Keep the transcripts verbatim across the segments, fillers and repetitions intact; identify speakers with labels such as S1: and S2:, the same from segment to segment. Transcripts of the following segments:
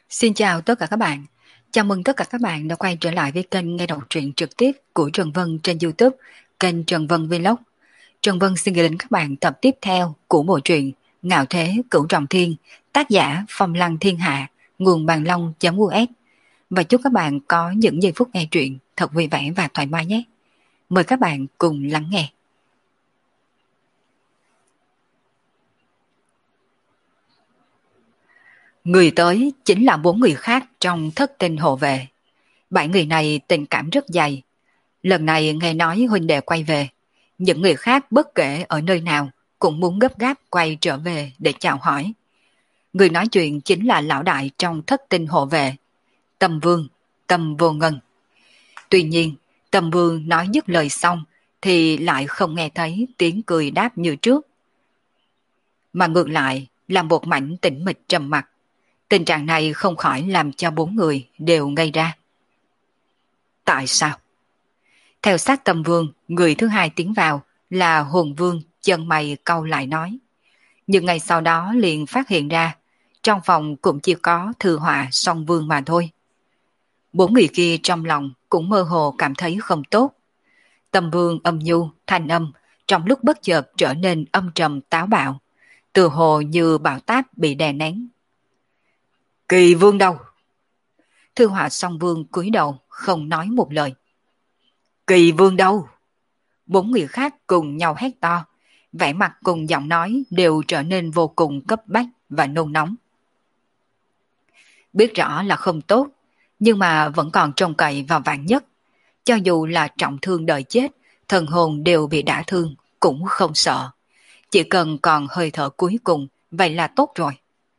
S1: Xin chào tất cả các bạn. Chào mừng tất cả các bạn đã quay trở lại với kênh nghe đọc truyện trực tiếp của Trần Vân trên YouTube, kênh Trần Vân Vlog. Trần Vân xin gửi đến các bạn tập tiếp theo của bộ truyện Ngạo Thế Cửu Trọng Thiên, tác giả Phong Lăng Thiên Hạ, nguồn bàn long.us. Và chúc các bạn có những giây phút nghe truyện thật vui vẻ và thoải mái nhé. Mời các bạn cùng lắng nghe. Người tới chính là bốn người khác trong thất tinh hộ vệ. Bảy người này tình cảm rất dày. Lần này nghe nói huynh đệ quay về, những người khác bất kể ở nơi nào cũng muốn gấp gáp quay trở về để chào hỏi. Người nói chuyện chính là lão đại trong thất tinh hộ vệ, Tâm Vương, Tâm Vô Ngân. Tuy nhiên, Tâm Vương nói dứt lời xong thì lại không nghe thấy tiếng cười đáp như trước. Mà ngược lại là một mảnh tĩnh mịch trầm mặc. Tình trạng này không khỏi làm cho bốn người đều ngây ra. Tại sao? Theo sát Tâm Vương, người thứ hai tiến vào là Hồn Vương, chân mày cau lại nói. Nhưng ngày sau đó liền phát hiện ra, trong phòng cũng chỉ có Thư Họa Song Vương mà thôi. Bốn người kia trong lòng cũng mơ hồ cảm thấy không tốt. Tâm Vương âm nhu, thanh âm, trong lúc bất chợt trở nên âm trầm táo bạo, từ hồ như bão táp bị đè nén. Kỳ Vương đâu? Thư Họa Song Vương cúi đầu không nói một lời. Kỳ Vương đâu? Bốn người khác cùng nhau hét to, vẻ mặt cùng giọng nói đều trở nên vô cùng cấp bách và nôn nóng. Biết rõ là không tốt, nhưng mà vẫn còn trông cậy vào vạn nhất. Cho dù là trọng thương đợi chết, thần hồn đều bị đả thương, cũng không sợ. Chỉ cần còn hơi thở cuối cùng, vậy là tốt rồi.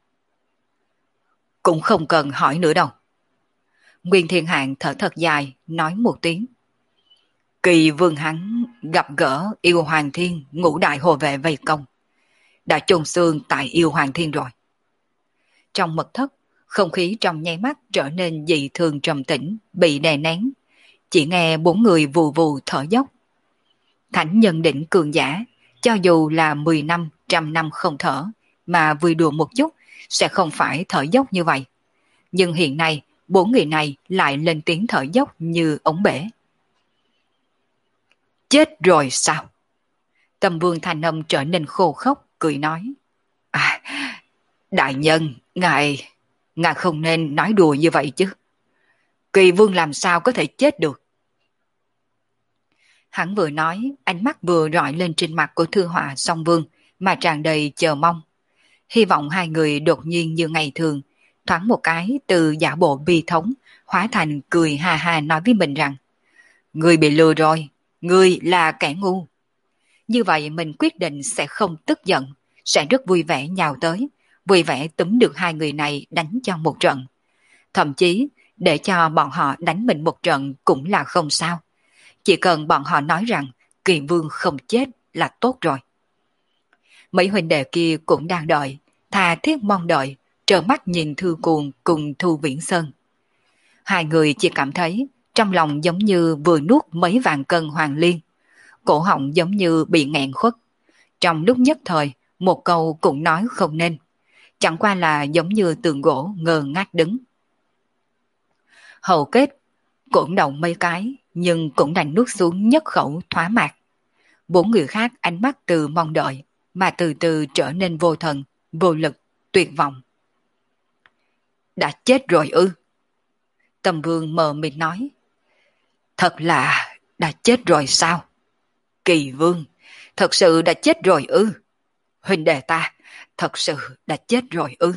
S1: Cũng không cần hỏi nữa đâu. Nguyên Thiên Hạng thở thật dài, nói một tiếng. Kỳ Vương hắn gặp gỡ Yêu Hoàng Thiên, ngũ đại hộ vệ vây công. Đã chôn xương tại Yêu Hoàng Thiên rồi. Trong mật thất, không khí trong nháy mắt trở nên dị thường trầm tĩnh, bị đè nén. Chỉ nghe bốn người vù vù thở dốc. Thánh nhân đỉnh cường giả, cho dù là mười năm, trăm năm không thở, mà vui đùa một chút, sẽ không phải thở dốc như vậy. Nhưng hiện nay, bốn người này lại lên tiếng thở dốc như ống bể. Chết rồi sao? Tâm Vương thanh âm trở nên khô khốc, cười nói. À, đại nhân, ngài, ngài không nên nói đùa như vậy chứ. Kỳ Vương làm sao có thể chết được? Hắn vừa nói, ánh mắt vừa rọi lên trên mặt của Thư Họa Song Vương, mà tràn đầy chờ mong. Hy vọng hai người đột nhiên như ngày thường, thoáng một cái từ giả bộ bi thống, hóa thành cười ha ha nói với mình rằng, ngươi bị lừa rồi, ngươi là kẻ ngu. Như vậy mình quyết định sẽ không tức giận, sẽ rất vui vẻ nhào tới, vui vẻ túm được hai người này đánh cho một trận. Thậm chí, để cho bọn họ đánh mình một trận cũng là không sao. Chỉ cần bọn họ nói rằng Kỳ Vương không chết là tốt rồi. Mấy huynh đệ kia cũng đang đợi, thà thiết mong đợi, trợn mắt nhìn Thư Cuồng cùng Thu Viễn Sơn. Hai người chỉ cảm thấy trong lòng giống như vừa nuốt mấy vạn cân hoàng liên, cổ họng giống như bị nghẹn khuất. Trong lúc nhất thời, một câu cũng nói không nên, chẳng qua là giống như tường gỗ ngơ ngác đứng. Hầu kết cũng động mấy cái, nhưng cũng đành nuốt xuống nhất khẩu thỏa mạc. Bốn người khác ánh mắt từ mong đợi, mà từ từ trở nên vô thần, vô lực, tuyệt vọng. Đã chết rồi ư? Tâm Vương mờ mịt nói. Thật là đã chết rồi sao? Kỳ Vương, thật sự đã chết rồi ư? Huynh đệ ta, thật sự đã chết rồi ư?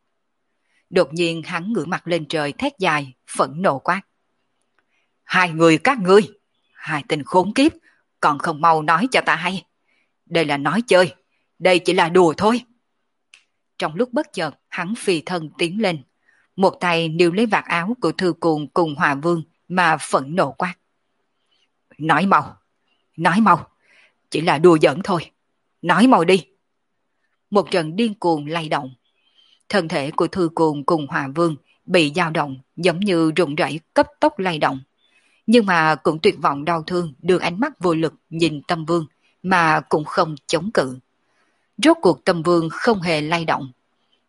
S1: Đột nhiên hắn ngửa mặt lên trời thét dài, phẫn nộ quát. Hai người các ngươi, hai tên khốn kiếp, còn không mau nói cho ta hay. Đây là nói chơi, đây chỉ là đùa thôi. Trong lúc bất chợt, hắn phi thân tiến lên, một tay níu lấy vạt áo của Thư Cuồng cùng Hòa Vương mà phẫn nộ quát. Nói mau, nói mau, chỉ là đùa giỡn thôi, nói mau đi. Một trận điên cuồng lay động. Thân thể của Thư Cuồng cùng Hòa Vương bị dao động giống như rụng rẩy cấp tốc lay động. Nhưng mà cũng tuyệt vọng đau thương đưa ánh mắt vô lực nhìn Tâm Vương mà cũng không chống cự. Rốt cuộc Tâm Vương không hề lay động.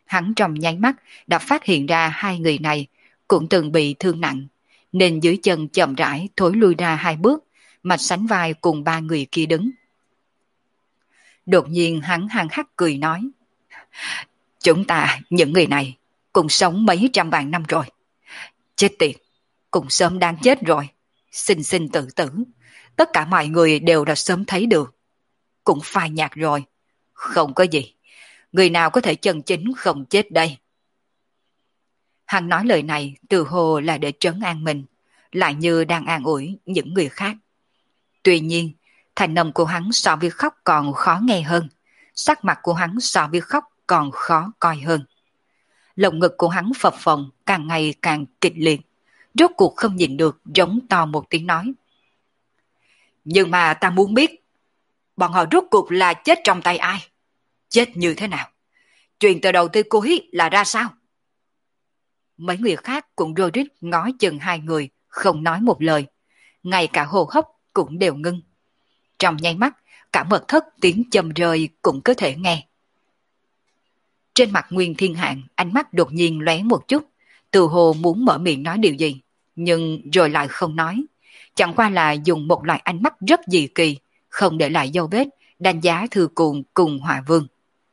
S1: Hắn trong nháy mắt đã phát hiện ra hai người này cũng từng bị thương nặng, nên dưới chân chậm rãi thối lui ra hai bước, mà sánh vai cùng ba người kia đứng. Đột nhiên hắn hăng hắc cười nói, chúng ta, những người này, cùng sống mấy trăm vạn năm rồi. Chết tiệt, cũng sớm đang chết rồi. Sinh sinh tử tử, tất cả mọi người đều đã sớm thấy được. Cũng phai nhạt rồi. Không có gì, người nào có thể chân chính không chết đây. Hắn nói lời này từ hồ là để trấn an mình, lại như đang an ủi những người khác. Tuy nhiên, thành âm của hắn so với khóc còn khó nghe hơn, sắc mặt của hắn so với khóc còn khó coi hơn. Lồng ngực của hắn phập phồng càng ngày càng kịch liệt, rốt cuộc không nhìn được giống to một tiếng nói. Nhưng mà ta muốn biết, bọn họ rốt cuộc là chết trong tay ai? Chết như thế nào? Chuyện từ đầu tới cuối là ra sao? Mấy người khác cũng rối rít ngó chừng hai người, không nói một lời. Ngay cả hô hấp cũng đều ngưng. Trong nháy mắt, cả mật thất tiếng châm rơi cũng có thể nghe. Trên mặt Nguyên Thiên Hạng, ánh mắt đột nhiên lóe một chút, từ hồ muốn mở miệng nói điều gì, nhưng rồi lại không nói. Chẳng qua là dùng một loại ánh mắt rất dị kỳ, không để lại dấu vết, đánh giá Thư Cuồng cùng Hỏa Vương.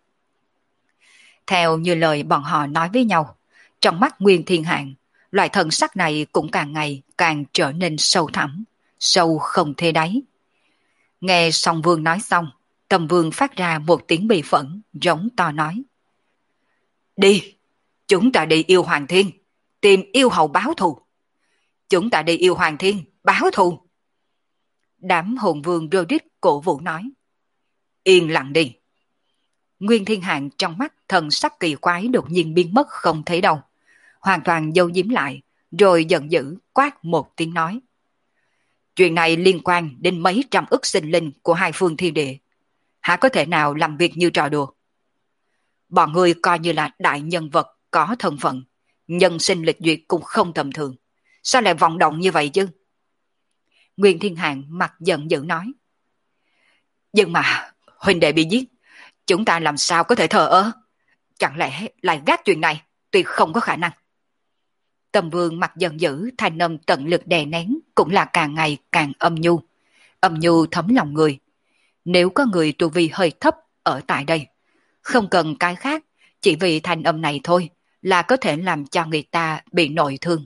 S1: Theo như lời bọn họ nói với nhau, trong mắt Nguyên Thiên Hạng, loại thần sắc này cũng càng ngày càng trở nên sâu thẳm, sâu không thể đáy. Nghe Song Vương nói xong, Tầm Vương phát ra một tiếng bị phẫn, rống to nói. Đi, chúng ta đi yêu Hoàng Thiên, tìm yêu hầu báo thù. Chúng ta đi yêu Hoàng Thiên, báo thù. Đám hồn vương rô rít cổ vũ nói. Yên lặng đi. Nguyên Thiên Hạng trong mắt thần sắc kỳ quái đột nhiên biến mất không thấy đâu. Hoàn toàn giấu giếm lại, rồi giận dữ quát một tiếng nói. Chuyện này liên quan đến mấy trăm ức sinh linh của hai phương thiên địa. Hả có thể nào làm việc như trò đùa? Bọn người coi như là đại nhân vật có thân phận, nhân sinh lịch duyệt cũng không tầm thường. Sao lại vọng động như vậy chứ? Nguyên Thiên Hạng mặt giận dữ nói. Nhưng mà huynh đệ bị giết, chúng ta làm sao có thể thờ ơ? Chẳng lẽ lại gác chuyện này? Tuyệt không có khả năng. Tầm Vương mặt giận dữ, thanh âm tận lực đè nén cũng là càng ngày càng âm nhu. Âm nhu thấm lòng người. Nếu có người tu vi hơi thấp ở tại đây, không cần cái khác, chỉ vì thanh âm này thôi là có thể làm cho người ta bị nội thương.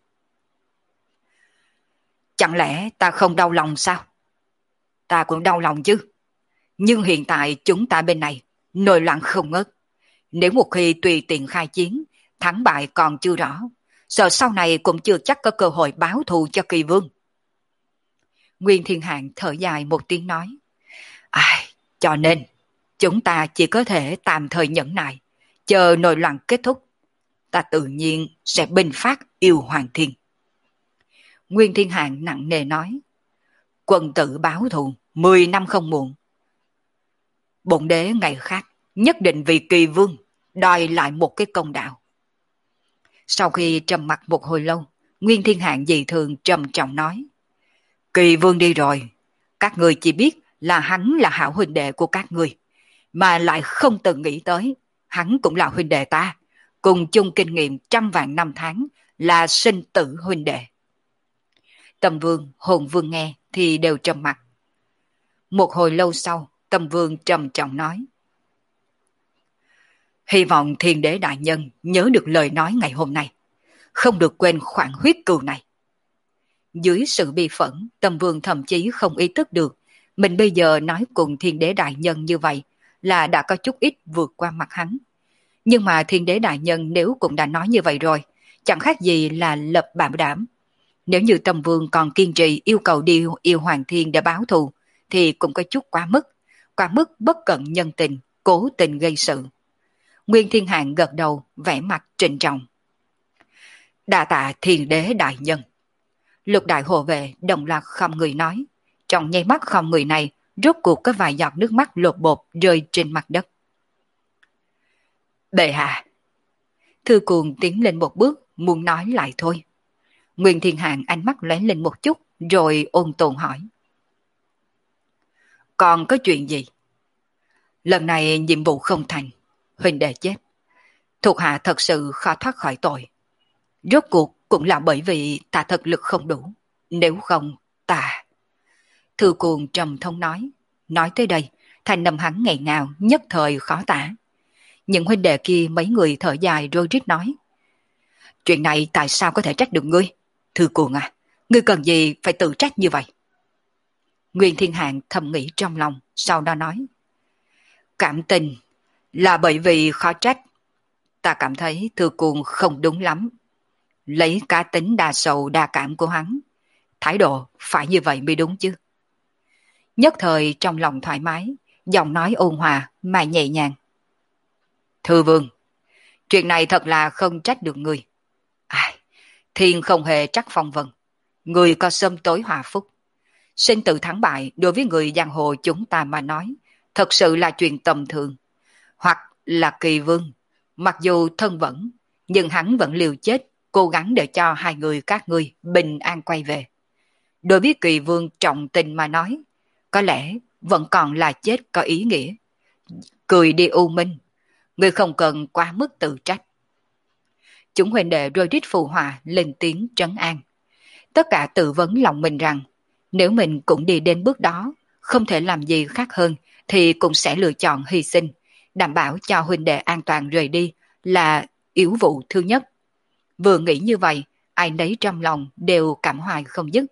S1: Chẳng lẽ ta không đau lòng sao? Ta cũng đau lòng chứ. Nhưng hiện tại chúng ta bên này nổi loạn không ngớt. Nếu một khi tùy tiện khai chiến, thắng bại còn chưa rõ, sợ sau này cũng chưa chắc có cơ hội báo thù cho Kỳ Vương. Nguyên Thiên Hạng thở dài một tiếng nói. Ai, cho nên chúng ta chỉ có thể tạm thời nhẫn nại, chờ nội loạn kết thúc. Ta tự nhiên sẽ binh phát yêu Hoàng Thiên. Nguyên Thiên Hạng nặng nề nói. Quân tử báo thù, mười năm không muộn. Bổn đế ngày khác nhất định vì Kỳ Vương đòi lại một cái công đạo. Sau khi trầm mặc một hồi lâu, Nguyên Thiên Hạng dị thường trầm trọng nói. Kỳ Vương đi rồi, các người chỉ biết là hắn là hảo huynh đệ của các người, mà lại không từng nghĩ tới hắn cũng là huynh đệ ta, cùng chung kinh nghiệm trăm vạn năm tháng, là sinh tử huynh đệ. Tầm Vương, Hồn Vương nghe thì đều trầm mặc. Một hồi lâu sau, Tầm Vương trầm trọng nói. Hy vọng Thiên Đế đại nhân nhớ được lời nói ngày hôm nay, không được quên khoản huyết cừu này. Dưới sự bi phẫn, Tầm Vương thậm chí không ý thức được mình bây giờ nói cùng Thiên Đế đại nhân như vậy là đã có chút ít vượt qua mặt hắn. Nhưng mà Thiên Đế đại nhân nếu cũng đã nói như vậy rồi, chẳng khác gì là lập bảo đảm. Nếu như Tầm Vương còn kiên trì yêu cầu đi yêu Hoàng Thiên để báo thù, thì cũng có chút quá mức, quá mức bất cận nhân tình, cố tình gây sự. Nguyên Thiên Hạng gật đầu, vẻ mặt trịnh trọng. Đa tạ Thiên Đế đại nhân. Lục đại hộ vệ đồng loạt không người nói. Trong nháy mắt không người này, rốt cuộc có vài giọt nước mắt lột bột rơi trên mặt đất. Bệ hạ. Thư Cuồng tiến lên một bước, muốn nói lại thôi. Nguyên Thiên Hạng ánh mắt lóe lên một chút, rồi ôn tồn hỏi. Còn có chuyện gì? Lần này nhiệm vụ không thành, huynh đệ chết. Thuộc hạ thật sự khó thoát khỏi tội. Rốt cuộc cũng là bởi vì ta thực lực không đủ. Nếu không, ta... Thư Cuồng trầm thông nói. Nói tới đây, thanh âm hắn ngày nào nhất thời khó tả. Những huynh đệ kia mấy người thở dài rối rít nói. Chuyện này tại sao có thể trách được ngươi? Thư Cuồng à, ngươi cần gì phải tự trách như vậy? Nguyên Thiên Hạng thầm nghĩ trong lòng, sau đó nói. Cảm tình là bởi vì khó trách. Ta cảm thấy Thư Cuồng không đúng lắm. Lấy cá tính đa sầu đa cảm của hắn, thái độ phải như vậy mới đúng chứ. Nhất thời trong lòng thoải mái, giọng nói ôn hòa mà nhẹ nhàng. Thư Vương, chuyện này thật là không trách được người. Ai, thiên không hề trách phong vân. Người có sớm tối hòa phúc. Sinh tử thắng bại đối với người giang hồ chúng ta mà nói, thật sự là chuyện tầm thường. Hoặc là Kỳ Vương, mặc dù thân vẫn, nhưng hắn vẫn liều chết, cố gắng để cho hai người các ngươi bình an quay về. Đối với Kỳ Vương trọng tình mà nói, có lẽ vẫn còn là chết có ý nghĩa. Cười đi U Minh, ngươi không cần quá mức tự trách. Chúng huynh đệ rồi rít phù hòa lên tiếng trấn an. Tất cả tự vấn lòng mình rằng, nếu mình cũng đi đến bước đó, không thể làm gì khác hơn, thì cũng sẽ lựa chọn hy sinh, đảm bảo cho huynh đệ an toàn rời đi là yếu vụ thứ nhất. Vừa nghĩ như vậy, ai nấy trong lòng đều cảm hoài không dứt.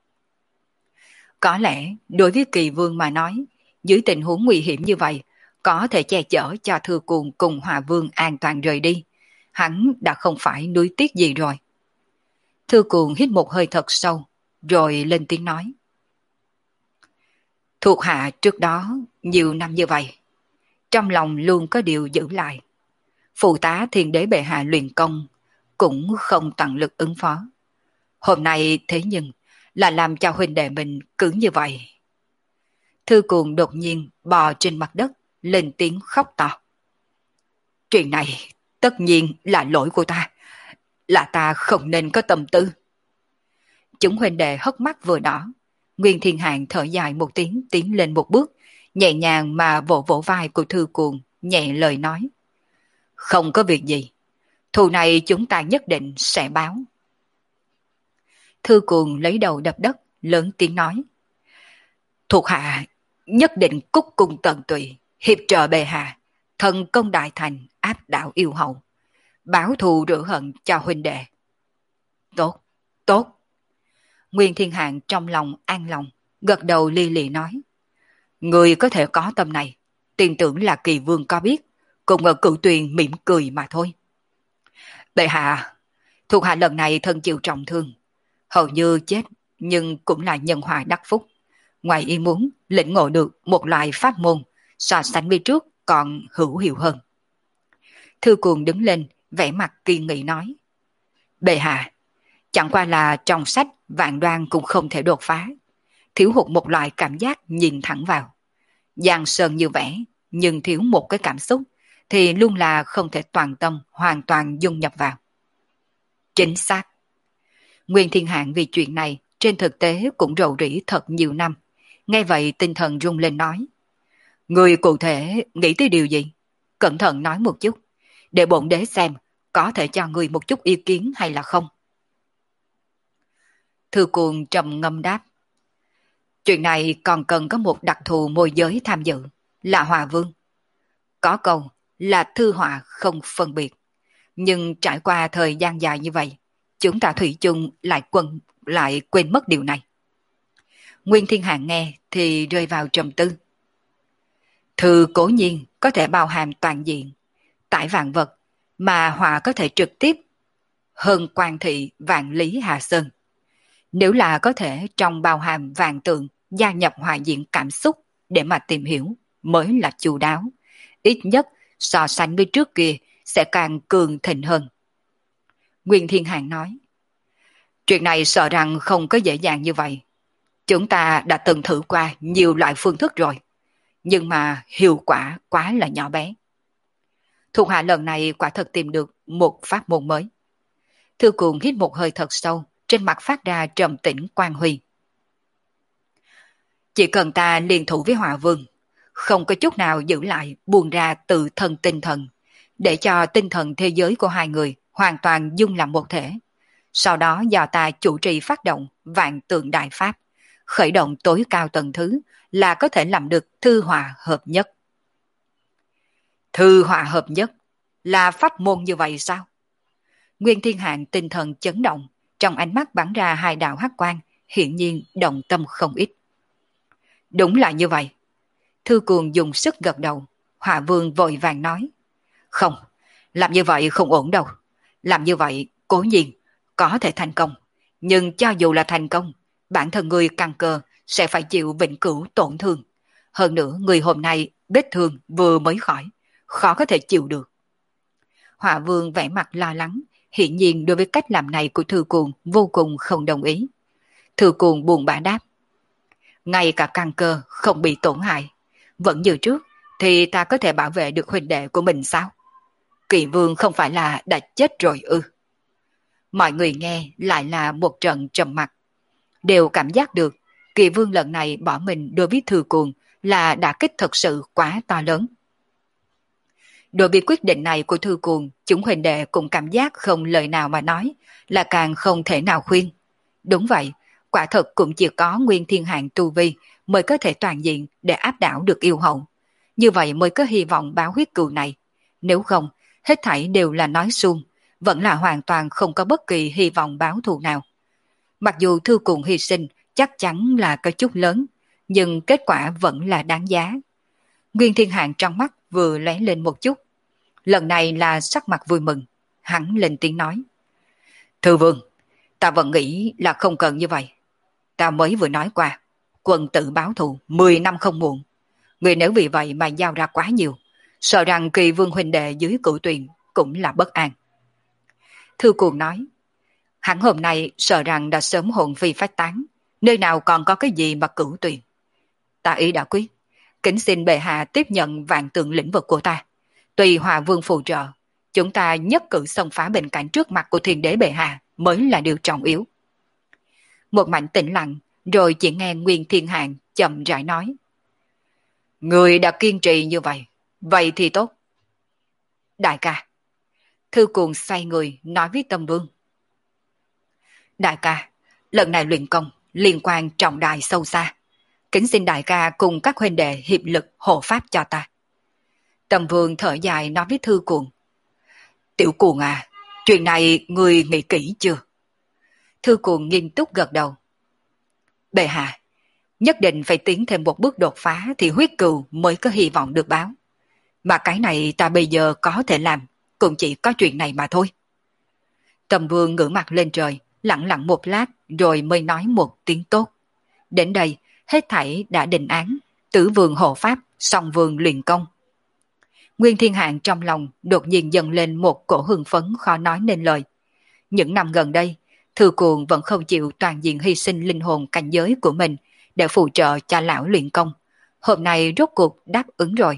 S1: Có lẽ, đối với Kỳ Vương mà nói, dưới tình huống nguy hiểm như vậy, có thể che chở cho Thư Cuồng cùng Hòa Vương an toàn rời đi. Hắn đã không phải nuối tiếc gì rồi. Thư Cuồng hít một hơi thật sâu, rồi lên tiếng nói. Thuộc hạ trước đó, nhiều năm như vậy, trong lòng luôn có điều giữ lại. Phụ tá Thiên Đế bệ hạ luyện công, cũng không tận lực ứng phó. Hôm nay thế nhưng, là làm cho huynh đệ mình cứ như vậy. Thư Cuồng đột nhiên bò trên mặt đất, lên tiếng khóc to. Chuyện này tất nhiên là lỗi của ta, là ta không nên có tâm tư. Chúng huynh đệ hất mắt vừa đỏ. Nguyên Thiên Hạng thở dài một tiếng tiến lên một bước, nhẹ nhàng mà vỗ vỗ vai của Thư Cuồng, nhẹ lời nói. Không có việc gì, thù này chúng ta nhất định sẽ báo. Thư Cuồng lấy đầu đập đất, lớn tiếng nói. Thuộc hạ nhất định cúc cung tận tụy, hiệp trợ bệ hạ, thần công đại thành, áp đảo yêu hậu, báo thù rửa hận cho huynh đệ. Tốt, tốt. Nguyên Thiên Hạng trong lòng an lòng, gật đầu li lì nói. Người có thể có tâm này, tin tưởng là Kỳ Vương có biết, cùng ở Cửu Tuyền mỉm cười mà thôi. Bệ hạ, thuộc hạ lần này thân chịu trọng thương, hầu như chết, nhưng cũng là nhân hòa đắc phúc. Ngoài ý muốn, lĩnh ngộ được một loại pháp môn, so sánh với trước còn hữu hiệu hơn. Thư Cuồng đứng lên, vẻ mặt kiên nghị nói. Bệ hạ, chẳng qua là trong sách vạn đoan cũng không thể đột phá, thiếu hụt một loại cảm giác nhìn thẳng vào. Giang sơn như vẽ, nhưng thiếu một cái cảm xúc, thì luôn là không thể toàn tâm, hoàn toàn dung nhập vào. Chính xác. Nguyên Thiên Hạng vì chuyện này, trên thực tế cũng rầu rĩ thật nhiều năm. Nghe vậy tinh thần rung lên nói. Người cụ thể nghĩ tới điều gì? Cẩn thận nói một chút, để bổn đế xem có thể cho người một chút ý kiến hay là không. Thư Cuồng trầm ngâm đáp. Chuyện này còn cần có một đặc thù môi giới tham dự, là Hòa Vương. Có câu là thư họa không phân biệt, nhưng trải qua thời gian dài như vậy, chúng ta thủy chung lại quên, lại quên mất điều này. Nguyên Thiên Hạng nghe thì rơi vào trầm tư. Thư cố nhiên có thể bao hàm toàn diện, tải vạn vật, mà họa có thể trực tiếp hơn quan thị vạn lý Hà Sơn. Nếu là có thể trong bao hàm vạn tượng gia nhập hòa diện cảm xúc để mà tìm hiểu mới là chu đáo, ít nhất so sánh với trước kia sẽ càng cường thịnh hơn. Nguyên Thiên Hạng nói. Chuyện này sợ rằng không có dễ dàng như vậy. Chúng ta đã từng thử qua nhiều loại phương thức rồi, nhưng mà hiệu quả quá là nhỏ bé. Thuộc hạ lần này quả thật tìm được một pháp môn mới. Thư Cuồng hít một hơi thật sâu, trên mặt phát ra trầm tĩnh quang huy. Chỉ cần ta liên thủ với Hòa Vương, không có chút nào giữ lại buông ra từ thân tinh thần, để cho tinh thần thế giới của hai người hoàn toàn dung làm một thể. Sau đó do ta chủ trì phát động vạn tượng đại pháp, khởi động tối cao tầng thứ là có thể làm được thư hòa hợp nhất. Thư hòa hợp nhất là pháp môn như vậy sao? Nguyên Thiên Hạng tinh thần chấn động, trong ánh mắt bắn ra hai đạo hắc quang, hiển nhiên động tâm không ít. Đúng là như vậy. Thư Cuồng dùng sức gật đầu, Hỏa Vương vội vàng nói. Không, làm như vậy không ổn đâu. Làm như vậy cố nhiên có thể thành công, nhưng cho dù là thành công, bản thân người căn cơ sẽ phải chịu vĩnh cửu tổn thương. Hơn nữa người hôm nay vết thương vừa mới khỏi, khó có thể chịu được. Hỏa Vương vẻ mặt lo lắng, hiển nhiên đối với cách làm này của Thư Cuồng vô cùng không đồng ý. Thư Cuồng buồn bã đáp. Ngay cả căn cơ không bị tổn hại, vẫn như trước thì ta có thể bảo vệ được huynh đệ của mình sao? Kỳ Vương không phải là đã chết rồi ư? Mọi người nghe lại là một trận trầm mặc, đều cảm giác được Kỳ Vương lần này bỏ mình đối với Thư Cuồng là đả kích thật sự quá to lớn. Đối với quyết định này của Thư Cuồng, chúng huynh đệ cũng cảm giác không lời nào mà nói, là càng không thể nào khuyên. Đúng vậy, quả thật cũng chỉ có Nguyên Thiên Hạng tu vi mới có thể toàn diện để áp đảo được yêu hậu. Như vậy mới có hy vọng báo huyết cừu này. Nếu không, hết thảy đều là nói suông, vẫn là hoàn toàn không có bất kỳ hy vọng báo thù nào. Mặc dù Thư Cuồng hy sinh chắc chắn là có chút lớn, nhưng kết quả vẫn là đáng giá. Nguyên Thiên Hạng trong mắt vừa lóe lên một chút. Lần này là sắc mặt vui mừng, hắn lên tiếng nói. Thư Vương, ta vẫn nghĩ là không cần như vậy. Ta mới vừa nói qua, quân tử báo thù mười năm không muộn. Người nếu vì vậy mà giao ra quá nhiều, sợ rằng Kỳ Vương huynh đệ dưới cửu tuyền cũng là bất an. Thư Cuồng nói, hắn hôm nay sợ rằng đã sớm hồn phi phách tán, nơi nào còn có cái gì mà cửu tuyền. Ta ý đã quyết, kính xin bệ hạ tiếp nhận vạn tượng lĩnh vực của ta. Tùy Hòa Vương phù trợ, chúng ta nhất cử xông phá bên cạnh trước mặt của thiên đế bệ hạ mới là điều trọng yếu. Một mảnh tĩnh lặng, rồi chỉ nghe Nguyên Thiên Hạng chậm rãi nói. Người đã kiên trì như vậy, vậy thì tốt. Đại ca. Thư Cuồng xoay người nói với Tâm Vương. Đại ca, lần này luyện công liên quan trọng đại sâu xa. Kính xin đại ca cùng các huynh đệ hiệp lực hộ pháp cho ta. Tâm Vương thở dài nói với Thư Cuồng. Tiểu Cuồng à, chuyện này người nghĩ kỹ chưa? Thư Cuồng nghiêm túc gật đầu. Bệ hạ, nhất định phải tiến thêm một bước đột phá thì huyết cừu mới có hy vọng được báo. Mà cái này ta bây giờ có thể làm, cũng chỉ có chuyện này mà thôi. Tâm Vương ngửa mặt lên trời, lặng lặng một lát rồi mới nói một tiếng tốt. Đến đây, hết thảy đã định án, Tử Vương hộ pháp, Song Vương luyện công. Nguyên Thiên Hạng trong lòng đột nhiên dâng lên một cổ hưng phấn khó nói nên lời. Những năm gần đây, Thư Cuồng vẫn không chịu toàn diện hy sinh linh hồn cảnh giới của mình để phụ trợ cho lão luyện công. Hôm nay rốt cuộc đáp ứng rồi.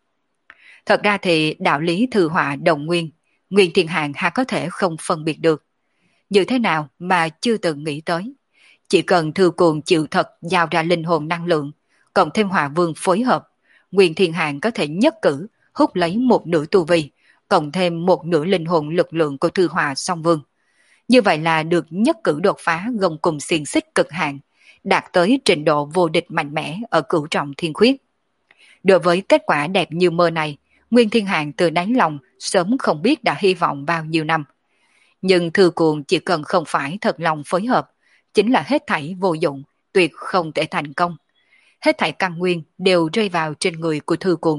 S1: Thật ra thì đạo lý thư họa đồng nguyên, Nguyên Thiên Hạng hà có thể không phân biệt được. Như thế nào mà chưa từng nghĩ tới. Chỉ cần Thư Cuồng chịu thật giao ra linh hồn năng lượng, cộng thêm Hỏa Vương phối hợp, Nguyên Thiên Hạng có thể nhất cử hút lấy một nửa tu vi, cộng thêm một nửa linh hồn lực lượng của Thư Hỏa Song Vương. Như vậy là được nhất cử đột phá gông cùng xiềng xích cực hạn, đạt tới trình độ vô địch mạnh mẽ ở cửu trọng thiên khuyết. Đối với kết quả đẹp như mơ này, Nguyên Thiên Hạng từ đáy lòng sớm không biết đã hy vọng bao nhiêu năm. Nhưng Thư Cuồng chỉ cần không phải thật lòng phối hợp, chính là hết thảy vô dụng, tuyệt không thể thành công. Hết thảy căn nguyên đều rơi vào trên người của Thư Cuồng.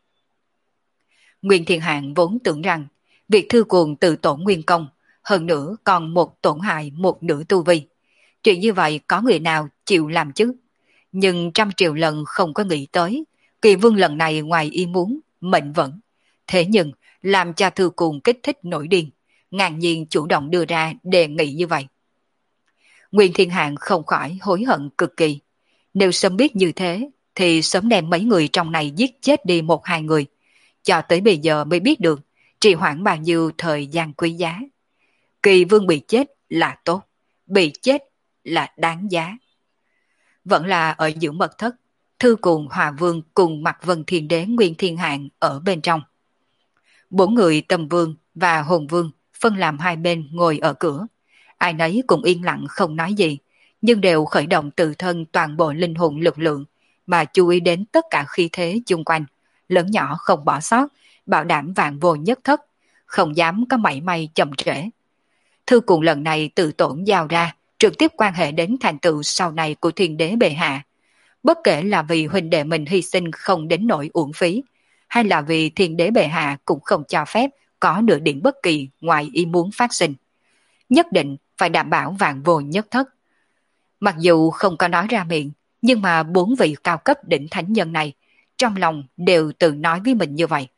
S1: Nguyên Thiên Hạng vốn tưởng rằng việc Thư Cuồng tự tổn nguyên công, hơn nữa còn một tổn hại một nửa tu vi. Chuyện như vậy có người nào chịu làm chứ? Nhưng trăm triệu lần không có nghĩ tới, Kỳ Vương lần này ngoài ý muốn, mệnh vận. Thế nhưng, làm cho Thư Cuồng kích thích nổi điên, ngang nhiên chủ động đưa ra đề nghị như vậy. Nguyên Thiên Hạng không khỏi hối hận cực kỳ. Nếu sớm biết như thế, thì sớm đem mấy người trong này giết chết đi một hai người. Cho tới bây giờ mới biết được, trì hoãn bao nhiêu thời gian quý giá. Kỳ Vương bị chết là tốt, bị chết là đáng giá. Vẫn là ở giữa mật thất, Thư Cuồng Hòa Vương cùng Mạc Vân Thiên Đế Nguyên Thiên Hạng ở bên trong. Bốn người Tâm Vương và Hồn Vương phân làm hai bên ngồi ở cửa. Ai nấy cũng yên lặng không nói gì, nhưng đều khởi động tự thân toàn bộ linh hồn lực lượng, mà chú ý đến tất cả khí thế chung quanh, lớn nhỏ không bỏ sót, bảo đảm vạn vô nhất thất, không dám có mảy may chậm trễ. Thư cùng lần này tự tổn giao ra, trực tiếp quan hệ đến thành tựu sau này của thiên đế bệ hạ. Bất kể là vì huynh đệ mình hy sinh không đến nỗi uổng phí, hay là vì thiên đế bệ hạ cũng không cho phép có nửa điểm bất kỳ ngoài ý muốn phát sinh. Nhất định phải đảm bảo vạn vô nhất thất. Mặc dù không có nói ra miệng, nhưng mà bốn vị cao cấp đỉnh thánh nhân này trong lòng đều tự nói với mình như vậy.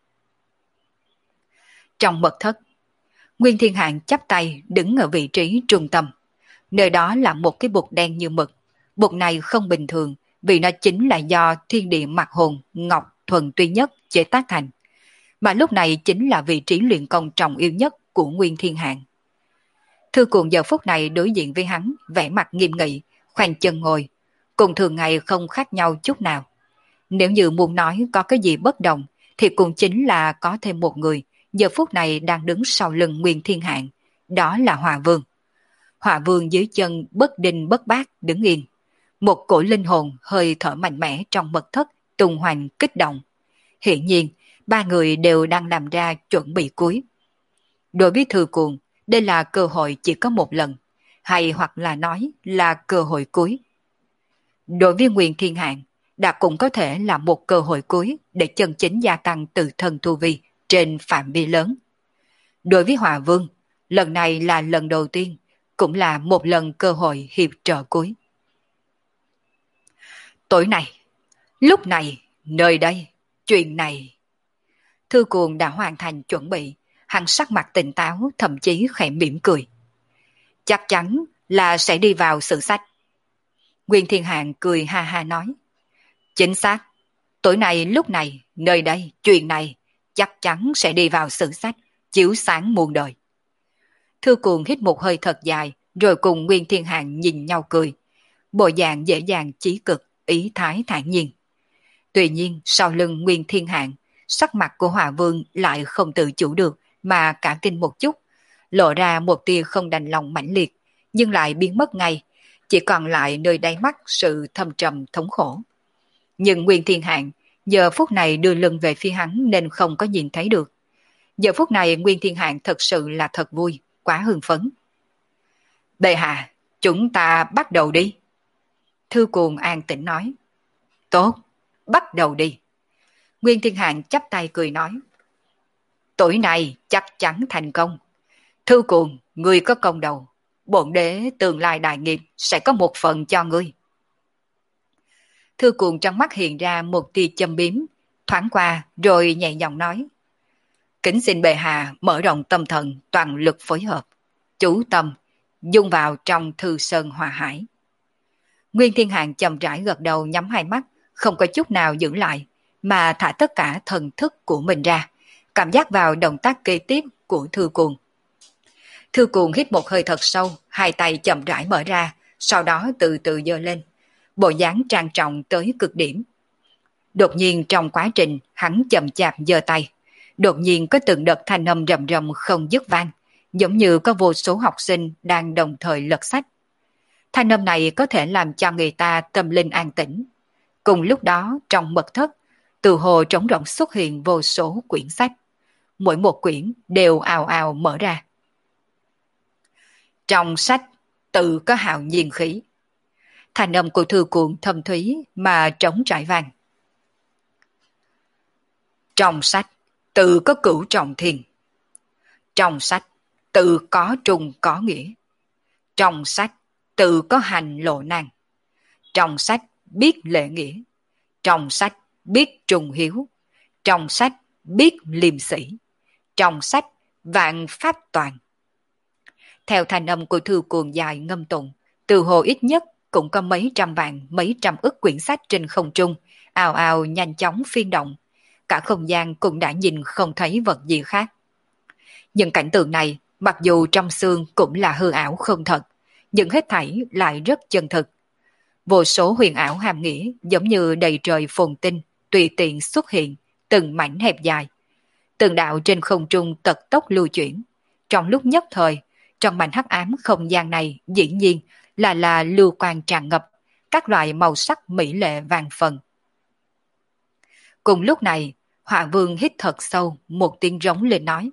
S1: Trong mật thất, Nguyên Thiên Hạng chắp tay đứng ở vị trí trung tâm. Nơi đó là một cái bụt đen như mực. Bụt này không bình thường vì nó chính là do thiên địa mặt hồn ngọc thuần tuy nhất chế tác thành. Mà lúc này chính là vị trí luyện công trọng yêu nhất của Nguyên Thiên Hạng. Thư Cuồng giờ phút này đối diện với hắn, vẻ mặt nghiêm nghị, khoanh chân ngồi, cùng thường ngày không khác nhau chút nào. Nếu như muốn nói có cái gì bất đồng, thì cũng chính là có thêm một người, giờ phút này đang đứng sau lưng Nguyên Thiên Hạng, đó là Hỏa Vương. Hỏa Vương dưới chân bất đinh bất bát đứng yên. Một cổ linh hồn hơi thở mạnh mẽ trong mật thất, tung hoành kích động. Hiển nhiên, ba người đều đang làm ra chuẩn bị cuối. Đối với Thư Cuồng, đây là cơ hội chỉ có một lần, hay hoặc là nói là cơ hội cuối. Đối với Nguyên Thiên Hạng, đã cũng có thể là một cơ hội cuối để chân chính gia tăng tự thân tu vi trên phạm vi lớn. Đối với Hòa Vương, lần này là lần đầu tiên, cũng là một lần cơ hội hiệp trợ cuối. Tối nay, lúc này, nơi đây, chuyện này. Thư Cuồng đã hoàn thành chuẩn bị, hắn sắc mặt tỉnh táo, thậm chí khẽ mỉm cười. Chắc chắn là sẽ đi vào sử sách. Nguyên Thiên Hạng cười ha ha nói. Chính xác, tối nay lúc này, nơi đây, chuyện này, chắc chắn sẽ đi vào sử sách, chiếu sáng muôn đời. Thư Cuồng hít một hơi thật dài, rồi cùng Nguyên Thiên Hạng nhìn nhau cười. Bộ dạng dễ dàng chí cực, ý thái thản nhiên. Tuy nhiên, sau lưng Nguyên Thiên Hạng, sắc mặt của Hỏa Vương lại không tự chủ được, mà cả kinh một chút, lộ ra một tia không đành lòng mãnh liệt, nhưng lại biến mất ngay, chỉ còn lại nơi đáy mắt sự thâm trầm thống khổ. Nhưng Nguyên Thiên Hạng giờ phút này đưa lưng về phía hắn nên không có nhìn thấy được. Giờ phút này Nguyên Thiên Hạng thật sự là thật vui, quá hưng phấn. Bệ hạ, chúng ta bắt đầu đi. Thư Cuồng an tĩnh nói. Tốt, bắt đầu đi. Nguyên Thiên Hạng chắp tay cười nói. Tối nay chắc chắn thành công. Thư Cuồng, ngươi có công đầu. Bổn đế tương lai đại nghiệp sẽ có một phần cho ngươi. Thư Cuồng trong mắt hiện ra một tia châm biếm, thoáng qua rồi nhẹ giọng nói. Kính xin bệ hạ mở rộng tâm thần, toàn lực phối hợp. Chú tâm, dung vào trong Thư Sơn Hòa Hải. Nguyên Thiên Hạng chậm rãi gật đầu nhắm hai mắt, không có chút nào giữ lại, mà thả tất cả thần thức của mình ra, cảm giác vào động tác kế tiếp của Thư Cuồng. Thư Cuồng hít một hơi thật sâu, hai tay chậm rãi mở ra, sau đó từ từ giơ lên, bộ dáng trang trọng tới cực điểm. Đột nhiên trong quá trình hắn chậm chạp giơ tay, đột nhiên có từng đợt thanh âm rầm rầm không dứt vang, giống như có vô số học sinh đang đồng thời lật sách. Thanh âm này có thể làm cho người ta tâm linh an tĩnh. Cùng lúc đó trong mật thất, từ hồ trống rỗng xuất hiện vô số quyển sách. Mỗi một quyển đều ào ào mở ra. Trong sách tự có hào nhiên khí. Thanh âm của Thư Cuồng thâm thúy mà trống trải vang. Trong sách tự có cửu trọng thiên. Trong sách tự có trùng có nghĩa. Trong sách tự có hành lộ năng. Trong sách biết lễ nghĩa. Trong sách biết trùng hiếu. Trong sách biết liêm sĩ. Trong sách vạn pháp toàn. Theo thanh âm của Thư Cuồng dài ngâm tụng, từ hồ ít nhất cũng có mấy trăm vạn, mấy trăm ức quyển sách trên không trung, ào ào nhanh chóng phiên động. Cả không gian cũng đã nhìn không thấy vật gì khác. Những cảnh tượng này, mặc dù trong xương cũng là hư ảo không thật, nhưng hết thảy lại rất chân thực. Vô số huyền ảo hàm nghĩa giống như đầy trời phồn tinh, tùy tiện xuất hiện, từng mảnh hẹp dài. Từng đạo trên không trung tật tốc lưu chuyển. Trong lúc nhất thời, trong mảnh hắc ám không gian này dĩ nhiên là là lưu quang tràn ngập, các loại màu sắc mỹ lệ vàng phần. Cùng lúc này, Hỏa Vương hít thật sâu, một tiếng rống lên nói.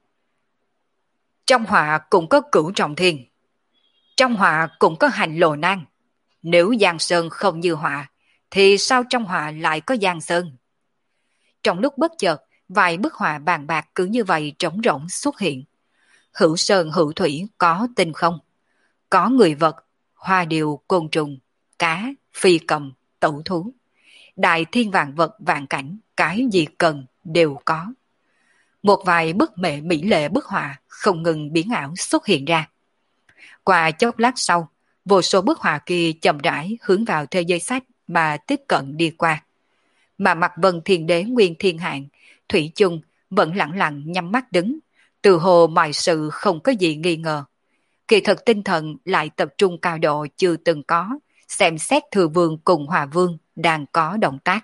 S1: Trong họa cũng có cửu trọng thiên, trong họa cũng có hành lộ nan. Nếu Giang Sơn không như họa, thì sao trong họa lại có Giang Sơn? Trong lúc bất chợt, vài bức họa bàn bạc cứ như vậy trống rỗng xuất hiện. Hữu sơn hữu thủy có tinh không, có người vật, hoa điều, côn trùng, cá, phi cầm, tẩu thú. Đại thiên vạn vật vạn cảnh, cái gì cần đều có. Một vài bức mệ mỹ lệ bức họa không ngừng biến ảo xuất hiện ra. Qua chốc lát sau, vô số bức họa kia chậm rãi hướng vào thế giới sách mà tiếp cận đi qua. Mà mặt Vân Thiên Đế Nguyên Thiên Hạng, Thủy chung vẫn lặng lặng nhắm mắt đứng, từ hồ mọi sự không có gì nghi ngờ. Kỳ thực tinh thần lại tập trung cao độ chưa từng có, xem xét Thừa Vương cùng Hòa Vương đang có động tác.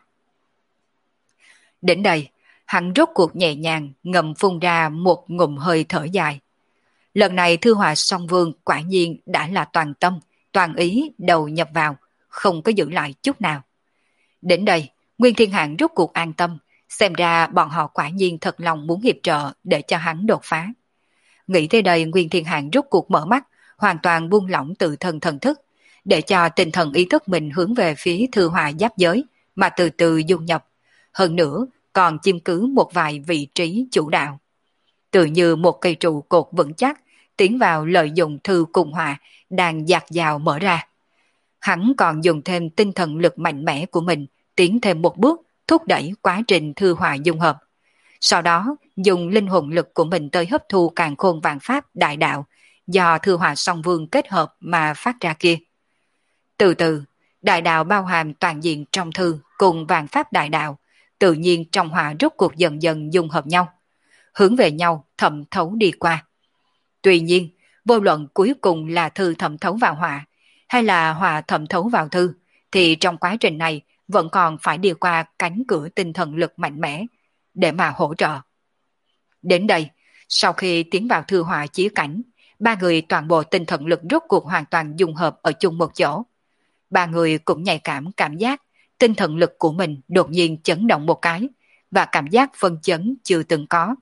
S1: Đến đây, hắn rốt cuộc nhẹ nhàng ngầm phun ra một ngụm hơi thở dài. Lần này Thư Hòa Song Vương quả nhiên đã là toàn tâm, toàn ý đầu nhập vào, không có giữ lại chút nào. Đến đây, Nguyên Thiên Hạng rốt cuộc an tâm, xem ra bọn họ quả nhiên thật lòng muốn hiệp trợ để cho hắn đột phá. Nghĩ tới đây, Nguyên Thiên Hạng rốt cuộc mở mắt, hoàn toàn buông lỏng tự thân thần thức, để cho tinh thần ý thức mình hướng về phía Thư Hòa giáp giới, mà từ từ dung nhập. Hơn nữa, còn chiếm cứ một vài vị trí chủ đạo. Tự như một cây trụ cột vững chắc, tiến vào lợi dụng Thư cùng Hòa đang dạt dào mở ra. Hắn còn dùng thêm tinh thần lực mạnh mẽ của mình, tiến thêm một bước, thúc đẩy quá trình Thư Hòa dung hợp. Sau đó, dùng linh hồn lực của mình tới hấp thu càn khôn vạn pháp đại đạo, do Thư Hòa Song Vương kết hợp mà phát ra kia. Từ từ, đại đạo bao hàm toàn diện trong thư cùng vạn pháp đại đạo, tự nhiên trong hỏa rốt cuộc dần dần dung hợp nhau, hướng về nhau thẩm thấu đi qua. Tuy nhiên, vô luận cuối cùng là thư thẩm thấu vào hỏa, hay là hỏa thẩm thấu vào thư, thì trong quá trình này vẫn còn phải đi qua cánh cửa tinh thần lực mạnh mẽ để mà hỗ trợ. Đến đây, sau khi tiến vào thư hỏa chí cảnh, ba người toàn bộ tinh thần lực rốt cuộc hoàn toàn dung hợp ở chung một chỗ. Ba người cũng nhạy cảm cảm giác tinh thần lực của mình đột nhiên chấn động một cái, và cảm giác phân chấn chưa từng có.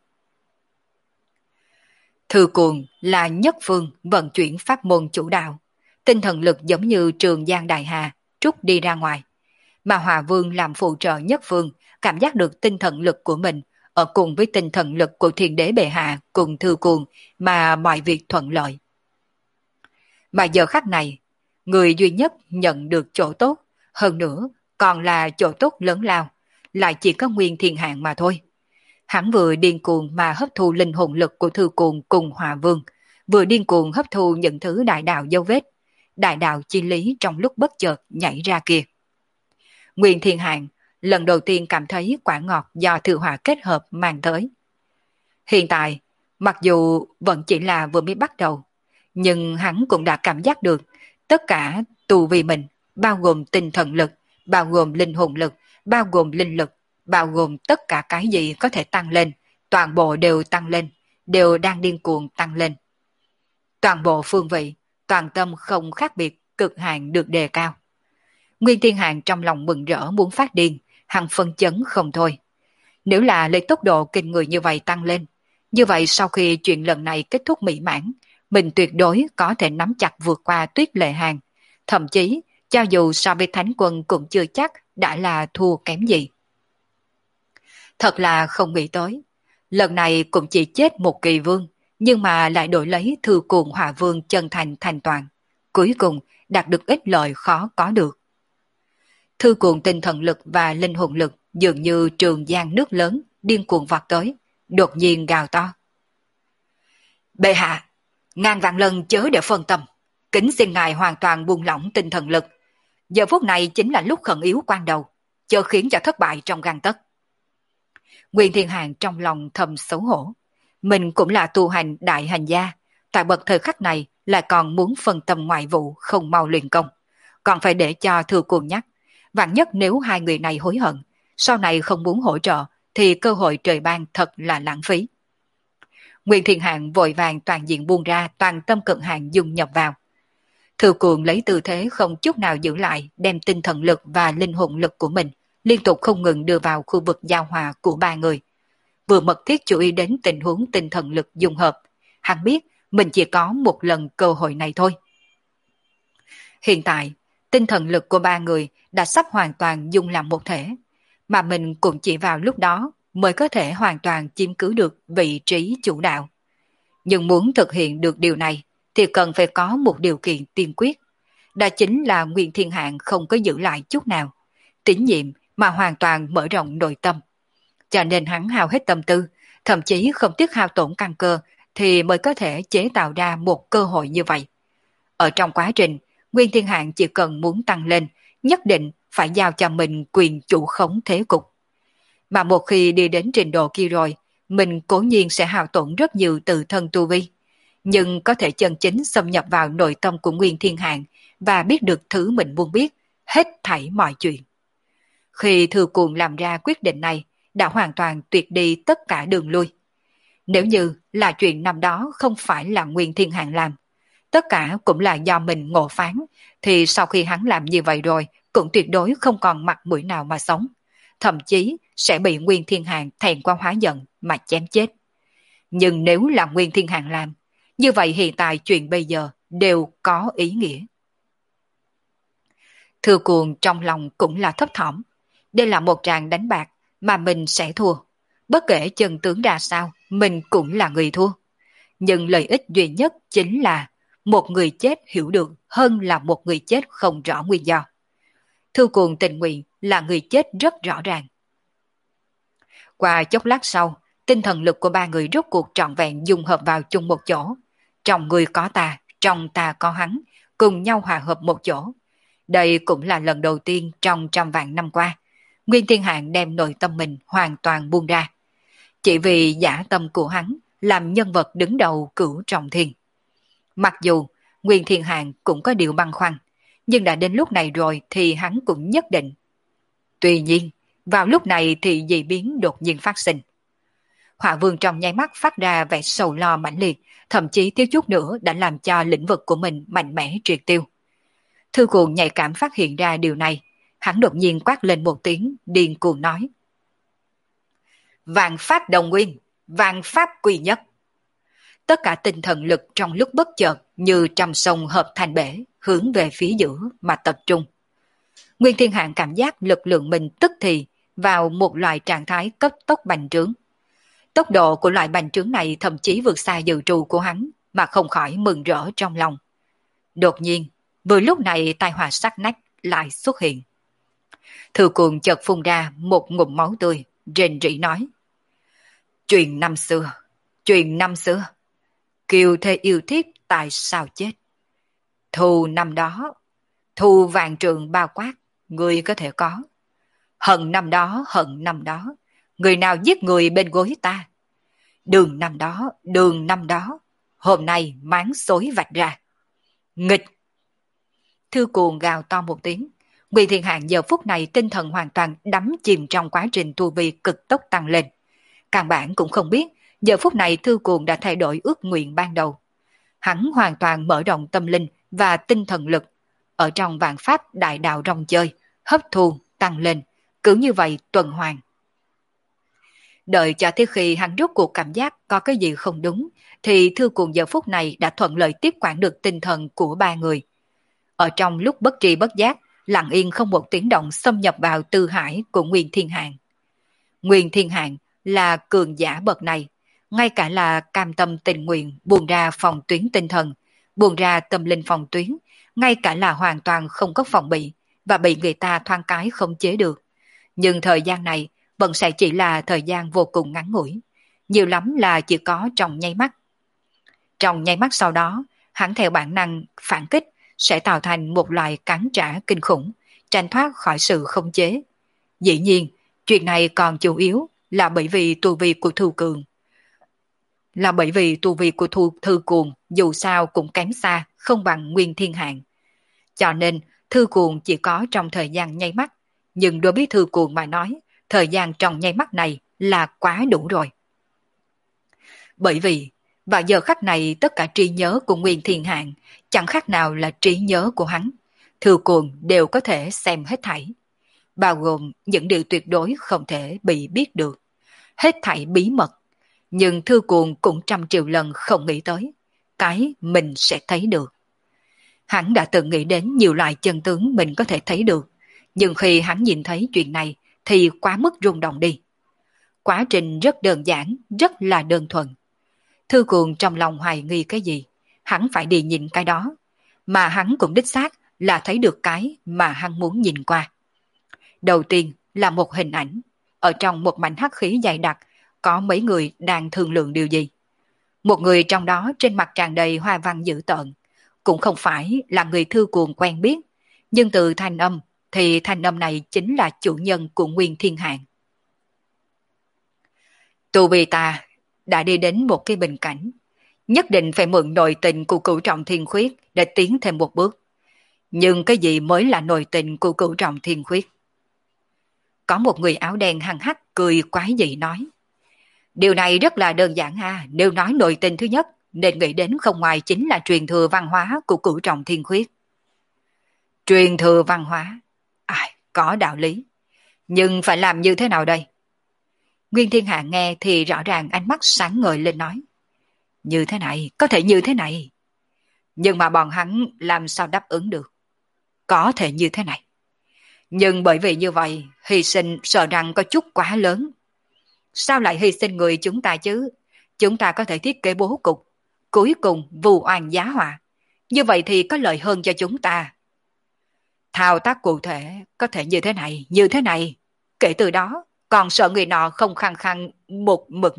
S1: Thư Cuồng là nhất phương vận chuyển pháp môn chủ đạo, tinh thần lực giống như Trường Giang Đại Hà trút đi ra ngoài, mà Hòa Vương làm phụ trợ nhất phương, cảm giác được tinh thần lực của mình ở cùng với tinh thần lực của Thiên Đế Bệ Hạ cùng Thư Cuồng mà mọi việc thuận lợi. Mà giờ khắc này, người duy nhất nhận được chỗ tốt, hơn nữa còn là chỗ tốt lớn lao, lại chỉ có Nguyên Thiên Hạng mà thôi. Hắn vừa điên cuồng mà hấp thu linh hồn lực của Thư Cuồng cùng Hòa Vương, vừa điên cuồng hấp thu những thứ đại đạo dấu vết, đại đạo chi lý trong lúc bất chợt nhảy ra kia. Nguyên Thiên Hạng lần đầu tiên cảm thấy quả ngọt do Thư Hòa kết hợp mang tới. Hiện tại, mặc dù vẫn chỉ là vừa mới bắt đầu, nhưng hắn cũng đã cảm giác được tất cả tu vì mình, bao gồm tinh thần lực, bao gồm linh hồn lực, bao gồm linh lực, bao gồm tất cả cái gì có thể tăng lên, toàn bộ đều tăng lên, đều đang điên cuồng tăng lên. Toàn bộ phương vị, toàn tâm không khác biệt, cực hạn được đề cao. Nguyên Thiên Hạng trong lòng mừng rỡ muốn phát điên, hằng phân chấn không thôi. Nếu là lấy tốc độ kinh người như vậy tăng lên, như vậy sau khi chuyện lần này kết thúc mỹ mãn, mình tuyệt đối có thể nắm chặt vượt qua Tuyết Lệ Hàng, thậm chí cho dù so với Thánh Quân cũng chưa chắc đã là thua kém gì. Thật là không nghĩ tới, lần này cũng chỉ chết một kỳ vương, nhưng mà lại đổi lấy Thư Cuồng Hòa Vương chân thành thành toàn, cuối cùng đạt được ít lợi khó có được. Thư Cuồng tinh thần lực và linh hồn lực dường như trường giang nước lớn điên cuồng vọt tới, đột nhiên gào to. Bệ hạ, ngàn vạn lần chớ để phân tâm, kính xin ngài hoàn toàn buông lỏng tinh thần lực. Giờ phút này chính là lúc khẩn yếu quan đầu, chớ khiến cho thất bại trong gang tấc. Nguyên Thiên Hạng trong lòng thầm xấu hổ. Mình cũng là tu hành đại hành gia, tại bậc thời khắc này lại còn muốn phân tâm ngoại vụ không mau luyện công. Còn phải để cho Thư Cuồng nhắc, vạn nhất nếu hai người này hối hận, sau này không muốn hỗ trợ thì cơ hội trời ban thật là lãng phí. Nguyên Thiên Hạng vội vàng toàn diện buông ra, toàn tâm cực hạn dung nhập vào. Thư Cuồng lấy tư thế không chút nào giữ lại, đem tinh thần lực và linh hồn lực của mình liên tục không ngừng đưa vào khu vực giao hòa của ba người. Vừa mật thiết chú ý đến tình huống tinh thần lực dung hợp, hắn biết mình chỉ có một lần cơ hội này thôi. Hiện tại, tinh thần lực của ba người đã sắp hoàn toàn dung làm một thể, mà mình cũng chỉ vào lúc đó mới có thể hoàn toàn chiếm cứ được vị trí chủ đạo. Nhưng muốn thực hiện được điều này thì cần phải có một điều kiện tiên quyết. Đó chính là Nguyên Thiên Hạng không có giữ lại chút nào, tín nhiệm mà hoàn toàn mở rộng nội tâm. Cho nên hắn hao hết tâm tư, thậm chí không tiếc hao tổn căn cơ thì mới có thể chế tạo ra một cơ hội như vậy. Ở trong quá trình, Nguyên Thiên Hạng chỉ cần muốn tăng lên, nhất định phải giao cho mình quyền chủ khống thế cục. Mà một khi đi đến trình độ kia rồi, mình cố nhiên sẽ hao tổn rất nhiều từ thân tu vi, nhưng có thể chân chính xâm nhập vào nội tâm của Nguyên Thiên Hạng và biết được thứ mình muốn biết, hết thảy mọi chuyện. Khi Thư Cuồng làm ra quyết định này, đã hoàn toàn tuyệt đi tất cả đường lui. Nếu như là chuyện năm đó không phải là Nguyên Thiên Hạng làm, tất cả cũng là do mình ngộ phán, thì sau khi hắn làm như vậy rồi, cũng tuyệt đối không còn mặt mũi nào mà sống. Thậm chí sẽ bị Nguyên Thiên Hạng thẹn qua hóa giận mà chém chết. Nhưng nếu là Nguyên Thiên Hạng làm, như vậy hiện tại chuyện bây giờ đều có ý nghĩa. Thư Cuồng trong lòng cũng là thấp thỏm. Đây là một tràng đánh bạc mà mình sẽ thua. Bất kể chân tướng ra sao, mình cũng là người thua. Nhưng lợi ích duy nhất chính là một người chết hiểu được hơn là một người chết không rõ nguyên do. Thư Cuồng tình nguyện là người chết rất rõ ràng. Qua chốc lát sau, tinh thần lực của ba người rốt cuộc trọn vẹn dung hợp vào chung một chỗ. Trong người có ta, trong ta có hắn, cùng nhau hòa hợp một chỗ. Đây cũng là lần đầu tiên trong trăm vạn năm qua, Nguyên Thiên Hạng đem nội tâm mình hoàn toàn buông ra. Chỉ vì giả tâm của hắn làm nhân vật đứng đầu cửu trọng thiên. Mặc dù Nguyên Thiên Hạng cũng có điều băn khoăn, nhưng đã đến lúc này rồi thì hắn cũng nhất định. Tuy nhiên, vào lúc này thì dị biến đột nhiên phát sinh. Hỏa Vương trong nháy mắt phát ra vẻ sầu lo mãnh liệt, thậm chí thiếu chút nữa đã làm cho lĩnh vực của mình mạnh mẽ triệt tiêu. Thư Cuồng nhạy cảm phát hiện ra điều này, hắn đột nhiên quát lên một tiếng, điên cuồng nói. Vạn pháp đồng nguyên, vạn pháp quy nhất. Tất cả tinh thần lực trong lúc bất chợt như trăm sông hợp thành bể, hướng về phía giữa mà tập trung. Nguyên Thiên Hạng cảm giác lực lượng mình tức thì vào một loại trạng thái cấp tốc bành trướng. Tốc độ của loại bành trướng này thậm chí vượt xa dự trù của hắn, mà không khỏi mừng rỡ trong lòng. Đột nhiên, vừa lúc này tai họa sắc nách lại xuất hiện. Thư Cuồng chợt phun ra một ngụm máu tươi, rên rỉ nói. Chuyện năm xưa, chuyện năm xưa, kiều thê yêu thiếp tại sao chết? Thù năm đó, thù vạn trường bao quát, người có thể có. Hận năm đó, hận năm đó, người nào giết người bên gối ta? Đường năm đó, đường năm đó, hôm nay máng xối vạch ra. Nghịch! Thư Cuồng gào to một tiếng. Nguyên Thiên Hạng giờ phút này tinh thần hoàn toàn đắm chìm trong quá trình tu vi cực tốc tăng lên. Căn bản cũng không biết, giờ phút này Thư Cuồng đã thay đổi ước nguyện ban đầu. Hắn hoàn toàn mở rộng tâm linh và tinh thần lực, ở trong vạn pháp đại đạo rong chơi, hấp thu, tăng lên, cứ như vậy tuần hoàn. Đợi cho tới khi hắn rút cuộc cảm giác có cái gì không đúng, thì Thư Cuồng giờ phút này đã thuận lợi tiếp quản được tinh thần của ba người. Ở trong lúc bất tri bất giác, lặng yên không một tiếng động xâm nhập vào tư hải của Nguyên Thiên Hạng. Nguyên Thiên Hạng là cường giả bậc này, ngay cả là cam tâm tình nguyện buông ra phòng tuyến tinh thần, buông ra tâm linh phòng tuyến, ngay cả là hoàn toàn không có phòng bị và bị người ta thoáng cái không chế được. Nhưng thời gian này vẫn sẽ chỉ là thời gian vô cùng ngắn ngủi, nhiều lắm là chỉ có trong nháy mắt. Trong nháy mắt sau đó, hắn theo bản năng phản kích sẽ tạo thành một loại cắn trả kinh khủng, tránh thoát khỏi sự khống chế. Dĩ nhiên, chuyện này còn chủ yếu là bởi vì tu vi của Thư Cường. Là bởi vì tu vi của Thư, Thư Cuồng dù sao cũng kém xa, không bằng Nguyên Thiên Hạng. Cho nên, Thư Cuồng chỉ có trong thời gian nháy mắt, nhưng đối với Thư Cuồng mà nói, thời gian trong nháy mắt này là quá đủ rồi. Bởi vì, vào giờ khắc này tất cả trí nhớ của Nguyên Thiên Hạng chẳng khác nào là trí nhớ của hắn. Thư Cuồng đều có thể xem hết thảy, bao gồm những điều tuyệt đối không thể bị biết được. Hết thảy bí mật, nhưng Thư Cuồng cũng trăm triệu lần không nghĩ tới cái mình sẽ thấy được. Hắn đã từng nghĩ đến nhiều loại chân tướng mình có thể thấy được, nhưng khi hắn nhìn thấy chuyện này thì quá mức rung động đi. Quá trình rất đơn giản, rất là đơn thuần. Thư Cuồng trong lòng hoài nghi cái gì, hắn phải đi nhìn cái đó, mà hắn cũng đích xác là thấy được cái mà hắn muốn nhìn qua. Đầu tiên là một hình ảnh, ở trong một mảnh hắc khí dày đặc, có mấy người đang thương lượng điều gì. Một người trong đó trên mặt tràn đầy hoa văn dữ tợn, cũng không phải là người Thư Cuồng quen biết, nhưng từ thanh âm thì thanh âm này chính là chủ nhân của Nguyên Thiên Hạng. Tu vi ta đã đi đến một cái bình cảnh, nhất định phải mượn nội tình của Cửu Trọng Thiên Khuyết để tiến thêm một bước. Nhưng cái gì mới là nội tình của Cửu Trọng Thiên Khuyết? Có một người áo đen hằng hắc cười quái dị nói. Điều này rất là đơn giản ha, nếu nói nội tình thứ nhất, nên nghĩ đến không ngoài chính là truyền thừa văn hóa của Cửu Trọng Thiên Khuyết. Truyền thừa văn hóa? À, có đạo lý. Nhưng phải làm như thế nào đây? Nguyên Thiên Hạ nghe thì rõ ràng ánh mắt sáng ngời lên nói. Như thế này, có thể như thế này. Nhưng mà bọn hắn làm sao đáp ứng được? Có thể như thế này. Nhưng bởi vì như vậy, hy sinh sợ rằng có chút quá lớn. Sao lại hy sinh người chúng ta chứ? Chúng ta có thể thiết kế bố cục, cuối cùng vu oan giá họa. Như vậy thì có lợi hơn cho chúng ta. Thao tác cụ thể có thể như thế này, như thế này. Kể từ đó, còn sợ người nọ không khăng khăng một mực.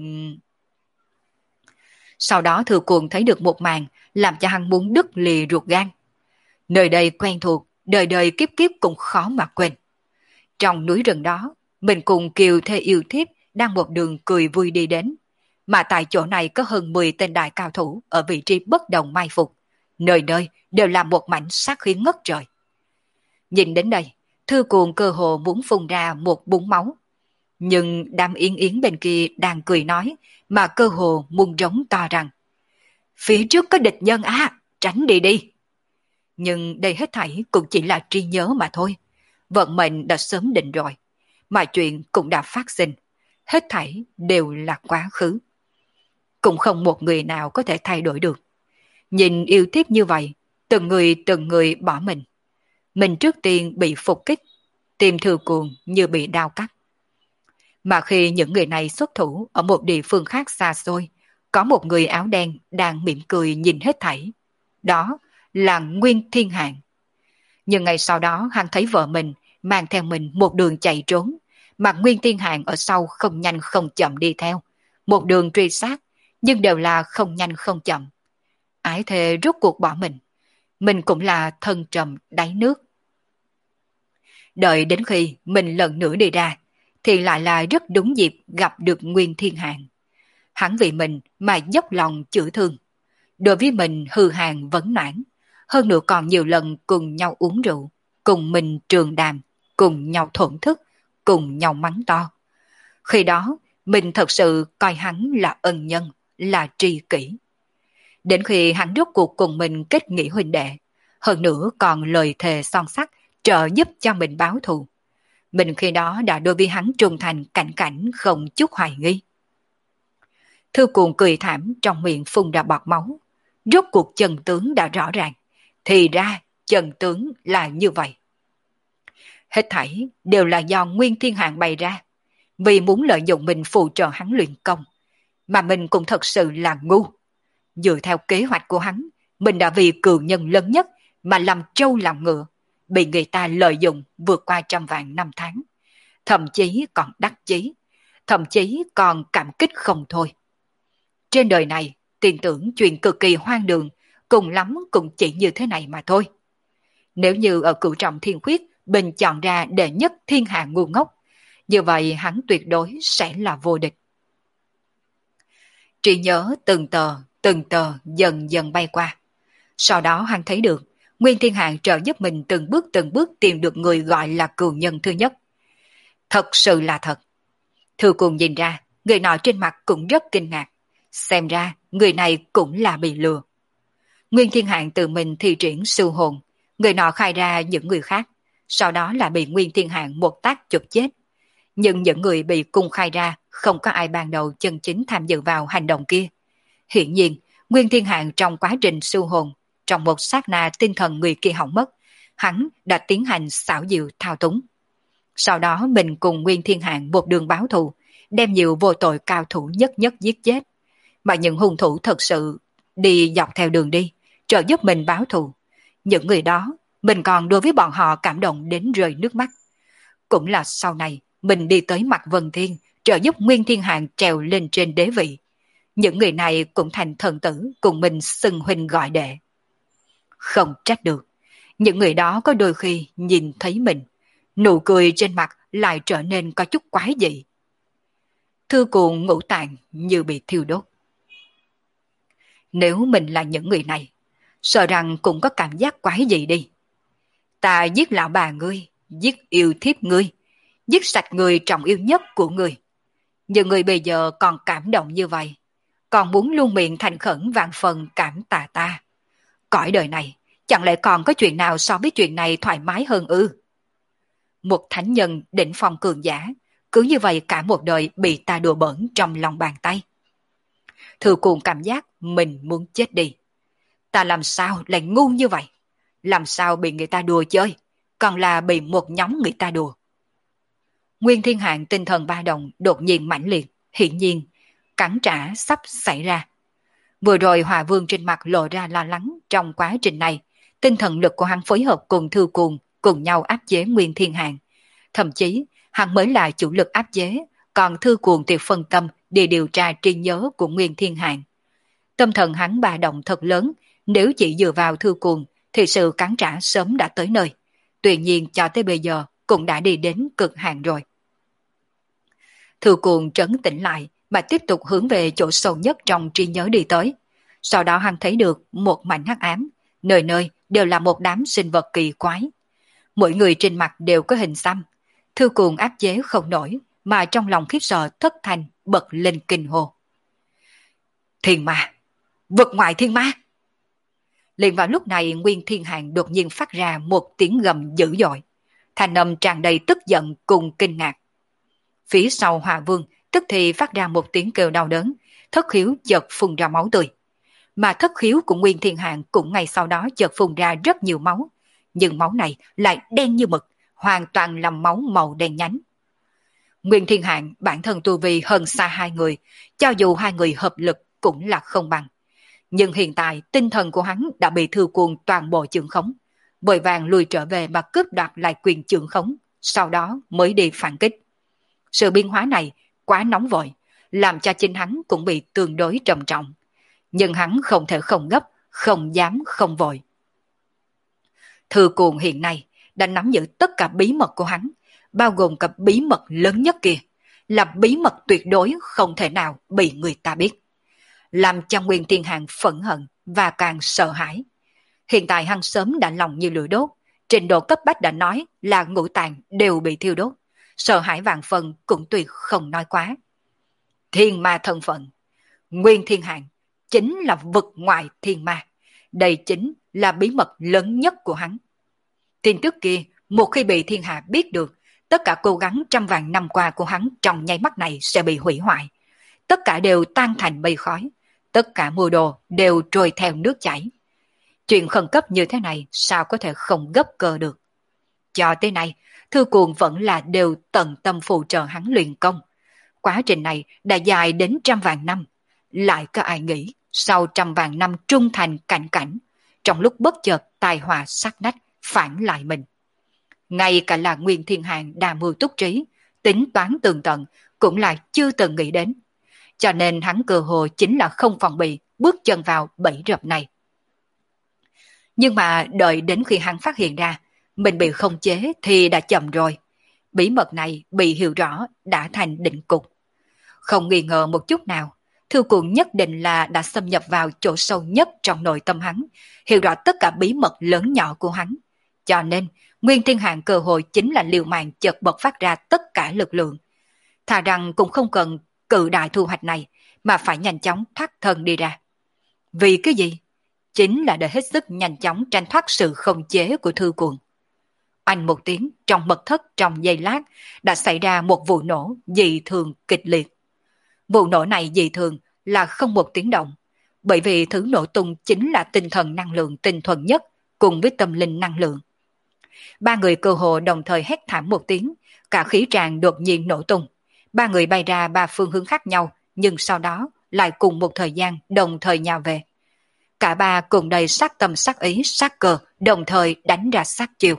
S1: Sau đó Thừa Cuồng thấy được một màn làm cho hắn muốn đứt lìa ruột gan. Nơi đây quen thuộc, đời đời kiếp kiếp cũng khó mà quên. Trong núi rừng đó, mình cùng Kiều Thê yêu thiếp đang một đường cười vui đi đến. Mà tại chỗ này có hơn mười tên đại cao thủ ở vị trí bất đồng mai phục. Nơi nơi đều là một mảnh sát khí ngất trời. Nhìn đến đây, Thư Cuồng cơ hồ muốn phun ra một búng máu. Nhưng đám Yến Yến bên kia đang cười nói, mà cơ hồ muốn rống to rằng phía trước có địch nhân á, tránh đi đi. Nhưng đây hết thảy cũng chỉ là trí nhớ mà thôi. Vận mệnh đã sớm định rồi, mà chuyện cũng đã phát sinh. Hết thảy đều là quá khứ. Cũng không một người nào có thể thay đổi được. Nhìn yêu thiếp như vậy, từng người từng người bỏ mình. Mình trước tiên bị phục kích, tim Thừa Cuồng như bị đau cắt. Mà khi những người này xuất thủ ở một địa phương khác xa xôi, có một người áo đen đang mỉm cười nhìn hết thảy. Đó là Nguyên Thiên Hạng. Nhưng ngày sau đó hắn thấy vợ mình mang theo mình một đường chạy trốn, mà Nguyên Thiên Hạng ở sau không nhanh không chậm đi theo. Một đường truy sát, nhưng đều là không nhanh không chậm. Ái thề rút cuộc bỏ mình. Mình cũng là thân trầm đáy nước. Đợi đến khi mình lần nữa đi ra, thì lại là rất đúng dịp gặp được Nguyên Thiên Hạng. Hắn vì mình mà dốc lòng chữa thương. Đối với mình hư hàng vấn noãn, hơn nữa còn nhiều lần cùng nhau uống rượu, cùng mình trường đàm, cùng nhau thổn thức, cùng nhau mắng to. Khi đó, mình thật sự coi hắn là ân nhân, là tri kỷ. Đến khi hắn rốt cuộc cùng mình kết nghĩa huynh đệ, hơn nữa còn lời thề son sắt trợ giúp cho mình báo thù. Mình khi đó đã đối với hắn trung thành cảnh cảnh không chút hoài nghi. Thư Cuồng cười thảm trong miệng phun ra bọt máu. Rốt cuộc chân tướng đã rõ ràng. Thì ra chân tướng là như vậy. Hết thảy đều là do Nguyên Thiên Hạng bày ra. Vì muốn lợi dụng mình phụ trợ hắn luyện công. Mà mình cũng thật sự là ngu. Dựa theo kế hoạch của hắn, mình đã vì cừu nhân lớn nhất mà làm trâu làm ngựa. Bị người ta lợi dụng vượt qua trăm vạn năm tháng. Thậm chí còn đắc chí. Thậm chí còn cảm kích không thôi. Trên đời này, tin tưởng chuyện cực kỳ hoang đường, cùng lắm cũng chỉ như thế này mà thôi. Nếu như ở Cửu Trọng Thiên Khuyết, bình chọn ra đệ nhất thiên hạ ngu ngốc, như vậy hắn tuyệt đối sẽ là vô địch. Trí nhớ từng tờ, từng tờ dần dần bay qua. Sau đó hắn thấy được, Nguyên Thiên Hạng trợ giúp mình từng bước từng bước tìm được người gọi là cừu nhân thứ nhất. Thật sự là thật. Thư Cuồng nhìn ra, người nọ trên mặt cũng rất kinh ngạc. Xem ra, người này cũng là bị lừa. Nguyên Thiên Hạng tự mình thi triển siêu hồn, người nọ khai ra những người khác, sau đó là bị Nguyên Thiên Hạng một tác chụp chết. Nhưng những người bị cung khai ra không có ai ban đầu chân chính tham dự vào hành động kia. Hiển nhiên, Nguyên Thiên Hạng trong quá trình siêu hồn, trong một sát na tinh thần người kia hỏng mất, hắn đã tiến hành xảo diệu thao túng. Sau đó mình cùng Nguyên Thiên Hạng một đường báo thù, đem nhiều vô tội cao thủ nhất nhất giết chết. Mà những hung thủ thật sự đi dọc theo đường đi, trợ giúp mình báo thù. Những người đó, mình còn đối với bọn họ cảm động đến rơi nước mắt. Cũng là sau này, mình đi tới mặt Vân Thiên, trợ giúp Nguyên Thiên Hạng trèo lên trên đế vị. Những người này cũng thành thần tử cùng mình xưng huynh gọi đệ. Không trách được, những người đó có đôi khi nhìn thấy mình, nụ cười trên mặt lại trở nên có chút quái dị. Thư Cuồng ngũ tạng như bị thiêu đốt. Nếu mình là những người này, sợ rằng cũng có cảm giác quái dị đi. Ta giết lão bà ngươi, giết yêu thiếp ngươi, giết sạch người trọng yêu nhất của ngươi. Nhưng người bây giờ còn cảm động như vậy, còn muốn luôn miệng thành khẩn vạn phần cảm tạ ta. Cõi đời này, chẳng lẽ còn có chuyện nào so với chuyện này thoải mái hơn ư? Một thánh nhân đỉnh phong cường giả, cứ như vậy cả một đời bị ta đùa bỡn trong lòng bàn tay. Thư Cuồng cảm giác mình muốn chết đi. Ta làm sao lại ngu như vậy? Làm sao bị người ta đùa chơi, còn là bị một nhóm người ta đùa? Nguyên Thiên Hạng tinh thần ba động đột nhiên mãnh liệt, hiển nhiên, cắn trả sắp xảy ra. Vừa rồi Hòa Vương trên mặt lộ ra lo lắng trong quá trình này, tinh thần lực của hắn phối hợp cùng Thư Cuồng cùng nhau áp chế Nguyên Thiên Hạng. Thậm chí, hắn mới là chủ lực áp chế, còn Thư Cuồng thì phân tâm để điều tra trí nhớ của Nguyên Thiên Hạng. Tâm thần hắn ba động thật lớn, nếu chỉ dựa vào Thư Cuồng thì sự cắn trả sớm đã tới nơi. Tuy nhiên cho tới bây giờ cũng đã đi đến cực hạn rồi. Thư Cuồng trấn tĩnh lại mà tiếp tục hướng về chỗ sâu nhất trong trí nhớ đi tới. Sau đó hắn thấy được một mảnh hắc ám, nơi nơi đều là một đám sinh vật kỳ quái. Mỗi người trên mặt đều có hình xăm. Thư Cuồng áp chế không nổi, mà trong lòng khiếp sợ thất thanh bật lên kinh hô. Thiên ma! Vực ngoại thiên ma! Liền vào lúc này Nguyên Thiên Hạng đột nhiên phát ra một tiếng gầm dữ dội. Thanh âm tràn đầy tức giận cùng kinh ngạc. Phía sau Hòa Vương tức thì phát ra một tiếng kêu đau đớn, thất khiếu chợt phun ra máu tươi. Mà thất khiếu của Nguyên Thiên Hạng cũng ngay sau đó chợt phun ra rất nhiều máu. Nhưng máu này lại đen như mực, hoàn toàn là máu màu đen nhánh. Nguyên Thiên Hạng bản thân tu vi hơn xa hai người, cho dù hai người hợp lực cũng là không bằng. Nhưng hiện tại tinh thần của hắn đã bị Thư Cuồng toàn bộ chưởng khống, vội vàng lùi trở về mà cướp đoạt lại quyền chưởng khống, sau đó mới đi phản kích. Sự biến hóa này quá nóng vội, làm cho chính hắn cũng bị tương đối trầm trọng. Nhưng hắn không thể không gấp, không dám không vội. Thư Cuồng hiện nay đã nắm giữ tất cả bí mật của hắn, bao gồm cả bí mật lớn nhất kia, là bí mật tuyệt đối không thể nào bị người ta biết. Làm cho Nguyên Thiên Hạng phẫn hận và càng sợ hãi. Hiện tại hắn sớm đã lòng như lửa đốt, trình độ cấp bách đã nói là ngũ tạng đều bị thiêu đốt, sợ hãi vạn phần cũng tuyệt không nói quá. Thiên ma thân phận, Nguyên Thiên Hạng chính là vực ngoại thiên ma, đây chính là bí mật lớn nhất của hắn. Tin tức kia một khi bị thiên hạ biết được, tất cả cố gắng trăm vạn năm qua của hắn trong nháy mắt này sẽ bị hủy hoại, tất cả đều tan thành mây khói, tất cả mưu đồ đều trôi theo nước chảy. Chuyện khẩn cấp như thế này sao có thể không gấp cơ được. Cho tới nay, Thư Cuồng vẫn là đều tận tâm phụ trợ hắn luyện công. Quá trình này đã dài đến trăm vạn năm. Lại có ai nghĩ sau trăm vạn năm trung thành cảnh cảnh, trong lúc bất chợt tai họa sát nách phản lại mình. Ngay cả là Nguyên Thiên Hạng đa mưu túc trí, tính toán tường tận cũng là chưa từng nghĩ đến. Cho nên hắn cơ hồ chính là không phòng bị bước chân vào bẫy rập này. Nhưng mà đợi đến khi hắn phát hiện ra mình bị khống chế thì đã chậm rồi. Bí mật này bị hiểu rõ đã thành định cục. Không nghi ngờ một chút nào, Thư Cuồng nhất định là đã xâm nhập vào chỗ sâu nhất trong nội tâm hắn, hiểu rõ tất cả bí mật lớn nhỏ của hắn. Cho nên, Nguyên Thiên Hạng cơ hội chính là liều mạng chợt bật phát ra tất cả lực lượng. thà rằng cũng không cần cự đại thu hoạch này, mà phải nhanh chóng thoát thân đi ra. Vì cái gì? Chính là để hết sức nhanh chóng tranh thoát sự khống chế của Thư Cuồng. Oanh một tiếng, trong mật thất trong giây lát đã xảy ra một vụ nổ dị thường kịch liệt. Vụ nổ này dị thường là không một tiếng động, bởi vì thứ nổ tung chính là tinh thần năng lượng tinh thuần nhất cùng với tâm linh năng lượng. Ba người cơ hồ đồng thời hét thảm một tiếng, cả khí tràng đột nhiên nổ tung. Ba người bay ra ba phương hướng khác nhau, nhưng sau đó lại cùng một thời gian đồng thời nhào về. Cả ba cùng đầy sát tâm sát ý sát cơ, đồng thời đánh ra sát chiêu.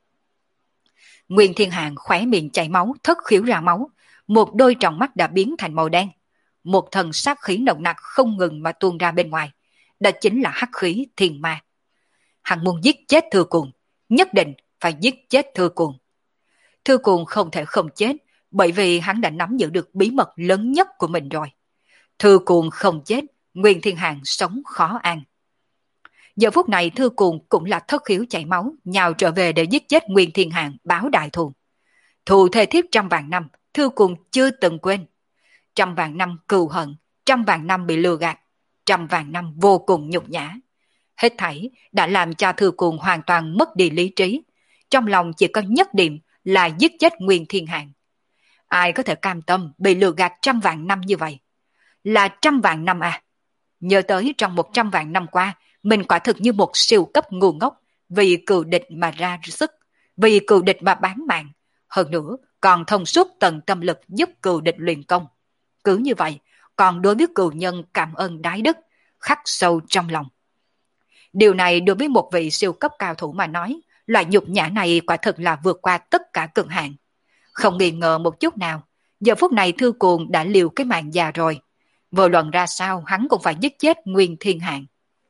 S1: Nguyên Thiên Hạng khóe miệng chảy máu, thất khiếu ra máu, một đôi tròng mắt đã biến thành màu đen. Một thần sát khí nồng nặc không ngừng mà tuôn ra bên ngoài, đó chính là hắc khí thiên ma. Hắn muốn giết chết Thư Cuồng, nhất định phải giết chết Thư Cuồng. Thư Cuồng không thể không chết, bởi vì hắn đã nắm giữ được bí mật lớn nhất của mình rồi. Thư Cuồng không chết, Nguyên Thiên Hạng sống khó an. Giờ phút này Thư Cuồng cũng là thất khiếu chảy máu, nhào trở về để giết chết Nguyên Thiên Hạng báo đại thù. Thù thề thiếp trăm vạn năm, Thư Cuồng chưa từng quên. Trăm vạn năm cừu hận, trăm vạn năm bị lừa gạt, trăm vạn năm vô cùng nhục nhã. Hết thảy đã làm cho Thư Cuồng hoàn toàn mất đi lý trí. Trong lòng chỉ có nhất điểm là giết chết Nguyên Thiên Hạng. Ai có thể cam tâm bị lừa gạt trăm vạn năm như vậy? Là trăm vạn năm à? Nhớ tới trong một trăm vạn năm qua, mình quả thực như một siêu cấp ngu ngốc, vì cừu địch mà ra sức, vì cừu địch mà bán mạng. Hơn nữa, còn thông suốt tận tâm lực giúp cừu địch luyện công. Cứ như vậy, còn đối với cừu nhân cảm ơn đái đức, khắc sâu trong lòng. Điều này đối với một vị siêu cấp cao thủ mà nói, loại nhục nhã này quả thực là vượt qua tất cả cực hạn. Không nghi ngờ một chút nào, giờ phút này Thư Cuồng đã liều cái mạng già rồi. Vô luận ra sao hắn cũng phải giết chết Nguyên Thiên Hạng.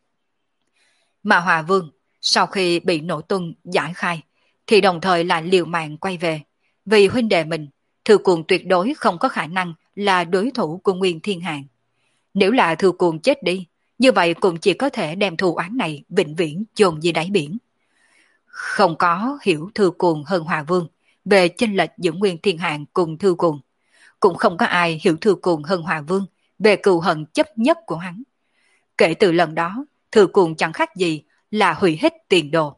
S1: Mà Hòa Vương, sau khi bị nổ tung giải khai, thì đồng thời lại liều mạng quay về. Vì huynh đệ mình, Thư Cuồng tuyệt đối không có khả năng là đối thủ của Nguyên Thiên Hạng. Nếu là Thư Cuồng chết đi, như vậy cũng chỉ có thể đem thù oán này vĩnh viễn chôn dưới đáy biển. Không có hiểu Thư Cuồng hơn Hòa Vương về chênh lệch giữa Nguyên Thiên Hạng cùng Thư Cuồng. Cũng không có ai hiểu Thư Cuồng hơn Hòa Vương về cừu hận chấp nhất của hắn. Kể từ lần đó, Thư Cuồng chẳng khác gì là hủy hết tiền đồ.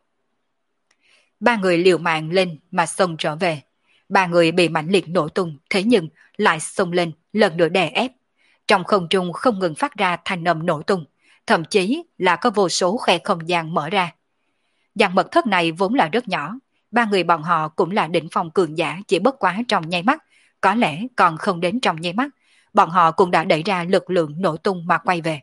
S1: Ba người liều mạng lên mà xông trở về. Ba người bị mãnh liệt nổ tung, thế nhưng lại xông lên lần nữa đè ép. Trong không trung không ngừng phát ra thanh âm nổ tung, thậm chí là có vô số khe không gian mở ra. Dàn mật thất này vốn là rất nhỏ, ba người bọn họ cũng là đỉnh phong cường giả chỉ bất quá trong nháy mắt, có lẽ còn không đến trong nháy mắt, bọn họ cũng đã đẩy ra lực lượng nổ tung mà quay về.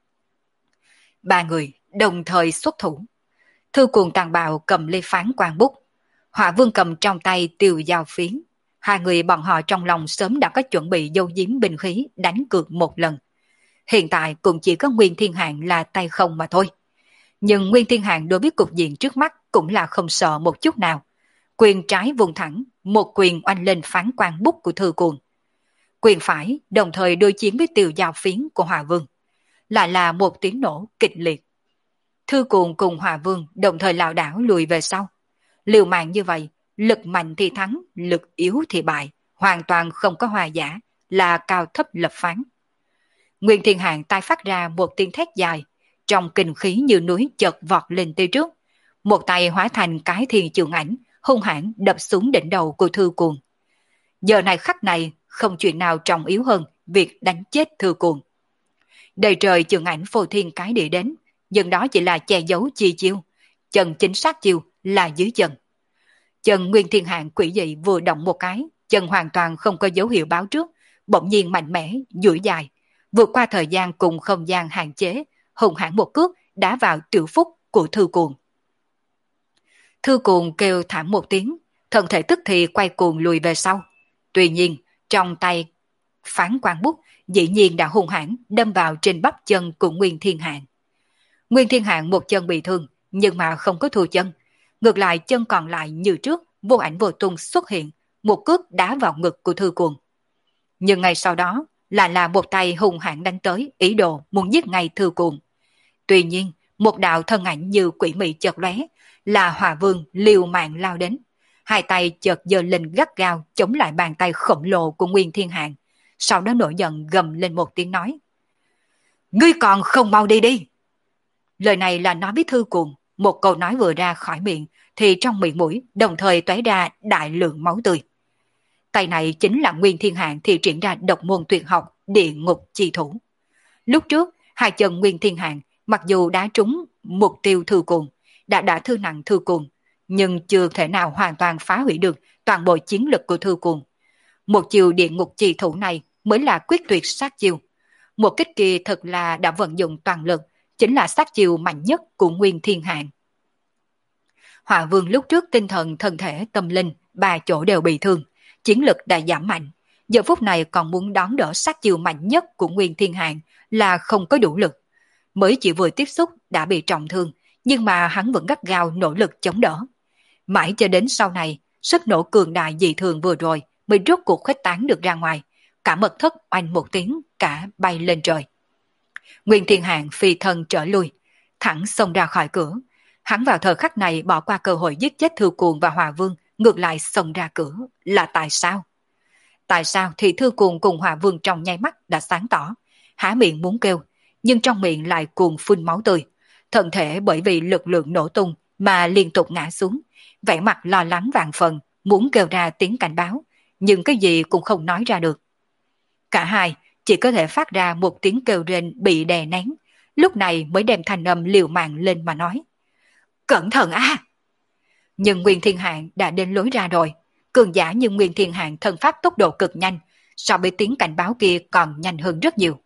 S1: Ba người đồng thời xuất thủ. Thư Cuồng tàn bạo cầm lê phán quang bút, Hỏa Vương cầm trong tay tiêu dao phiến. Hai người bọn họ trong lòng sớm đã có chuẩn bị dâu diếm binh khí đánh cược một lần. Hiện tại cũng chỉ có Nguyên Thiên Hạng là tay không mà thôi. Nhưng Nguyên Thiên Hạng đối với cục diện trước mắt cũng là không sợ một chút nào. Quyền trái vùng thẳng, một quyền oanh lên phán quang bút của Thư Cuồng. Quyền phải đồng thời đối chiến với tiêu dao phiến của Hỏa Vương. Lại là một tiếng nổ kịch liệt. Thư Cuồng cùng Hỏa Vương đồng thời lảo đảo lùi về sau. Liều mạng như vậy, lực mạnh thì thắng, lực yếu thì bại, hoàn toàn không có hòa giả, là cao thấp lập phán. Nguyên Thiên Hạng tai phát ra một tiếng thét dài, trong kinh khí như núi chợt vọt lên tới trước. Một tay hóa thành cái thiên trường ảnh, hung hãn đập xuống đỉnh đầu của Thư Cuồng. Giờ này khắc này, không chuyện nào trọng yếu hơn việc đánh chết Thư Cuồng. Đầy trời trường ảnh phô thiên cái địa đến, nhưng đó chỉ là che giấu chi chiêu, chân chính xác chiêu là dưới chân. Chân Nguyên Thiên Hạng quỷ dị vừa động một cái, chân hoàn toàn không có dấu hiệu báo trước, bỗng nhiên mạnh mẽ, duỗi dài, vượt qua thời gian cùng không gian hạn chế, hùng hãn một cước đá vào tiểu phúc của Thư Cuồng. Thư Cuồng kêu thảm một tiếng, thân thể tức thì quay cuồng lùi về sau. Tuy nhiên, trong tay phán quang bút dĩ nhiên đã hung hãn đâm vào trên bắp chân của Nguyên Thiên Hạng. Nguyên Thiên Hạng một chân bị thương, nhưng mà không có thua chân. Ngược lại chân còn lại như trước, vô ảnh vô tung xuất hiện, một cước đá vào ngực của Thư Cuồng. Nhưng ngay sau đó, lại là một tay hung hãn đánh tới, ý đồ muốn giết ngay Thư Cuồng. Tuy nhiên, một đạo thân ảnh như quỷ mị chợt lóe, là Hỏa Vương liều mạng lao đến. hai tay chợt giơ lên gắt gao chống lại bàn tay khổng lồ của Nguyên Thiên Hạng, sau đó nổi giận gầm lên một tiếng nói. Ngươi còn không mau đi đi! Lời này là nói với Thư Cuồng, một câu nói vừa ra khỏi miệng thì trong miệng mũi đồng thời tóe ra đại lượng máu tươi. Tay này chính là Nguyên Thiên Hạng thì triển ra độc môn tuyệt học Địa Ngục Chi Thủ. Lúc trước, hai chân Nguyên Thiên Hạng mặc dù đã trúng mục tiêu Thư Cuồng, đã đả thương nặng Thư Cuồng, nhưng chưa thể nào hoàn toàn phá hủy được toàn bộ chiến lực của Thư Cuồng. Một chiều Địa Ngục Chi Thủ này mới là quyết tuyệt sát chiêu. Một kích kia thật là đã vận dụng toàn lực, chính là sát chiêu mạnh nhất của Nguyên Thiên Hạng. Hỏa Vương lúc trước tinh thần, thân thể, tâm linh, ba chỗ đều bị thương, chiến lực đã giảm mạnh. Giờ phút này còn muốn đón đỡ sát chiêu mạnh nhất của Nguyên Thiên Hạng là không có đủ lực. Mới chỉ vừa tiếp xúc đã bị trọng thương, nhưng mà hắn vẫn gắt gao nỗ lực chống đỡ. Mãi cho đến sau này, sức nổ cường đại dị thường vừa rồi mới rốt cuộc khuếch tán được ra ngoài. Cả mật thất oanh một tiếng, cả bay lên trời. Nguyên Thiên Hạng phi thân trở lui, thẳng xông ra khỏi cửa. Hắn vào thời khắc này bỏ qua cơ hội giết chết Thư Cuồng và Hỏa Vương, ngược lại xông ra cửa. Là tại sao? Tại sao thì Thư Cuồng cùng Hỏa Vương trong nháy mắt đã sáng tỏ, há miệng muốn kêu, nhưng trong miệng lại cuồng phun máu tươi. Thân thể bởi vì lực lượng nổ tung mà liên tục ngã xuống, vẻ mặt lo lắng vạn phần, muốn kêu ra tiếng cảnh báo, nhưng cái gì cũng không nói ra được. Cả hai chỉ có thể phát ra một tiếng kêu rên bị đè nén, lúc này mới đem thanh âm liều mạng lên mà nói. Cẩn thận a! À! Nhưng Nguyên Thiên Hạng đã đến lối ra rồi, cường giả như Nguyên Thiên Hạng thân pháp tốc độ cực nhanh, so với tiếng cảnh báo kia còn nhanh hơn rất nhiều.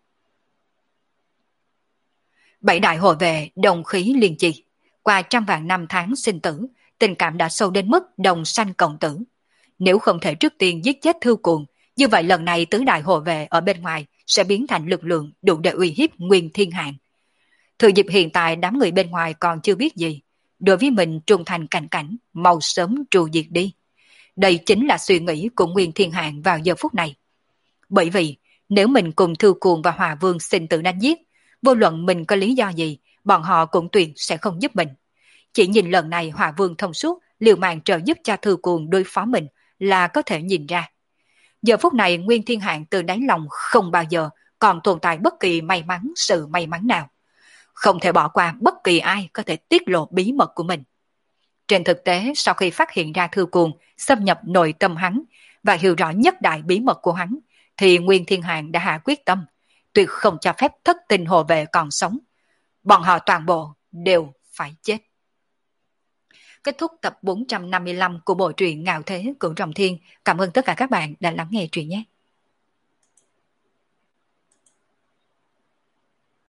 S1: Bảy đại hộ vệ đồng khí liên chi, qua trăm vạn năm tháng sinh tử, tình cảm đã sâu đến mức đồng sanh cộng tử. Nếu không thể trước tiên giết chết Thư Cuồng, như vậy lần này tứ đại hộ vệ ở bên ngoài sẽ biến thành lực lượng đủ để uy hiếp Nguyên Thiên Hạng. Thừa dịp hiện tại đám người bên ngoài còn chưa biết gì, đối với mình trung thành cảnh cảnh, mau sớm trù diệt đi. Đây chính là suy nghĩ của Nguyên Thiên Hạng vào giờ phút này. Bởi vì nếu mình cùng Thư Cuồng và Hỏa Vương sinh tử đánh giết, vô luận mình có lý do gì, bọn họ cũng tuyệt sẽ không giúp mình. Chỉ nhìn lần này Hỏa Vương thông suốt liều mạng trợ giúp cho Thư Cuồng đối phó mình là có thể nhìn ra. Giờ phút này Nguyên Thiên Hạng từ đáy lòng không bao giờ còn tồn tại bất kỳ may mắn sự may mắn nào. Không thể bỏ qua bất kỳ ai có thể tiết lộ bí mật của mình. Trên thực tế, sau khi phát hiện ra Thư Cuồng xâm nhập nội tâm hắn và hiểu rõ nhất đại bí mật của hắn, thì Nguyên Thiên Hạng đã hạ quyết tâm, tuyệt không cho phép thất tình hộ vệ còn sống. Bọn họ toàn bộ đều phải chết. Kết thúc tập bốn trăm năm mươi lăm của bộ truyện Ngạo Thế Cửu Trọng Thiên. Cảm ơn tất cả các bạn đã lắng nghe truyện nhé.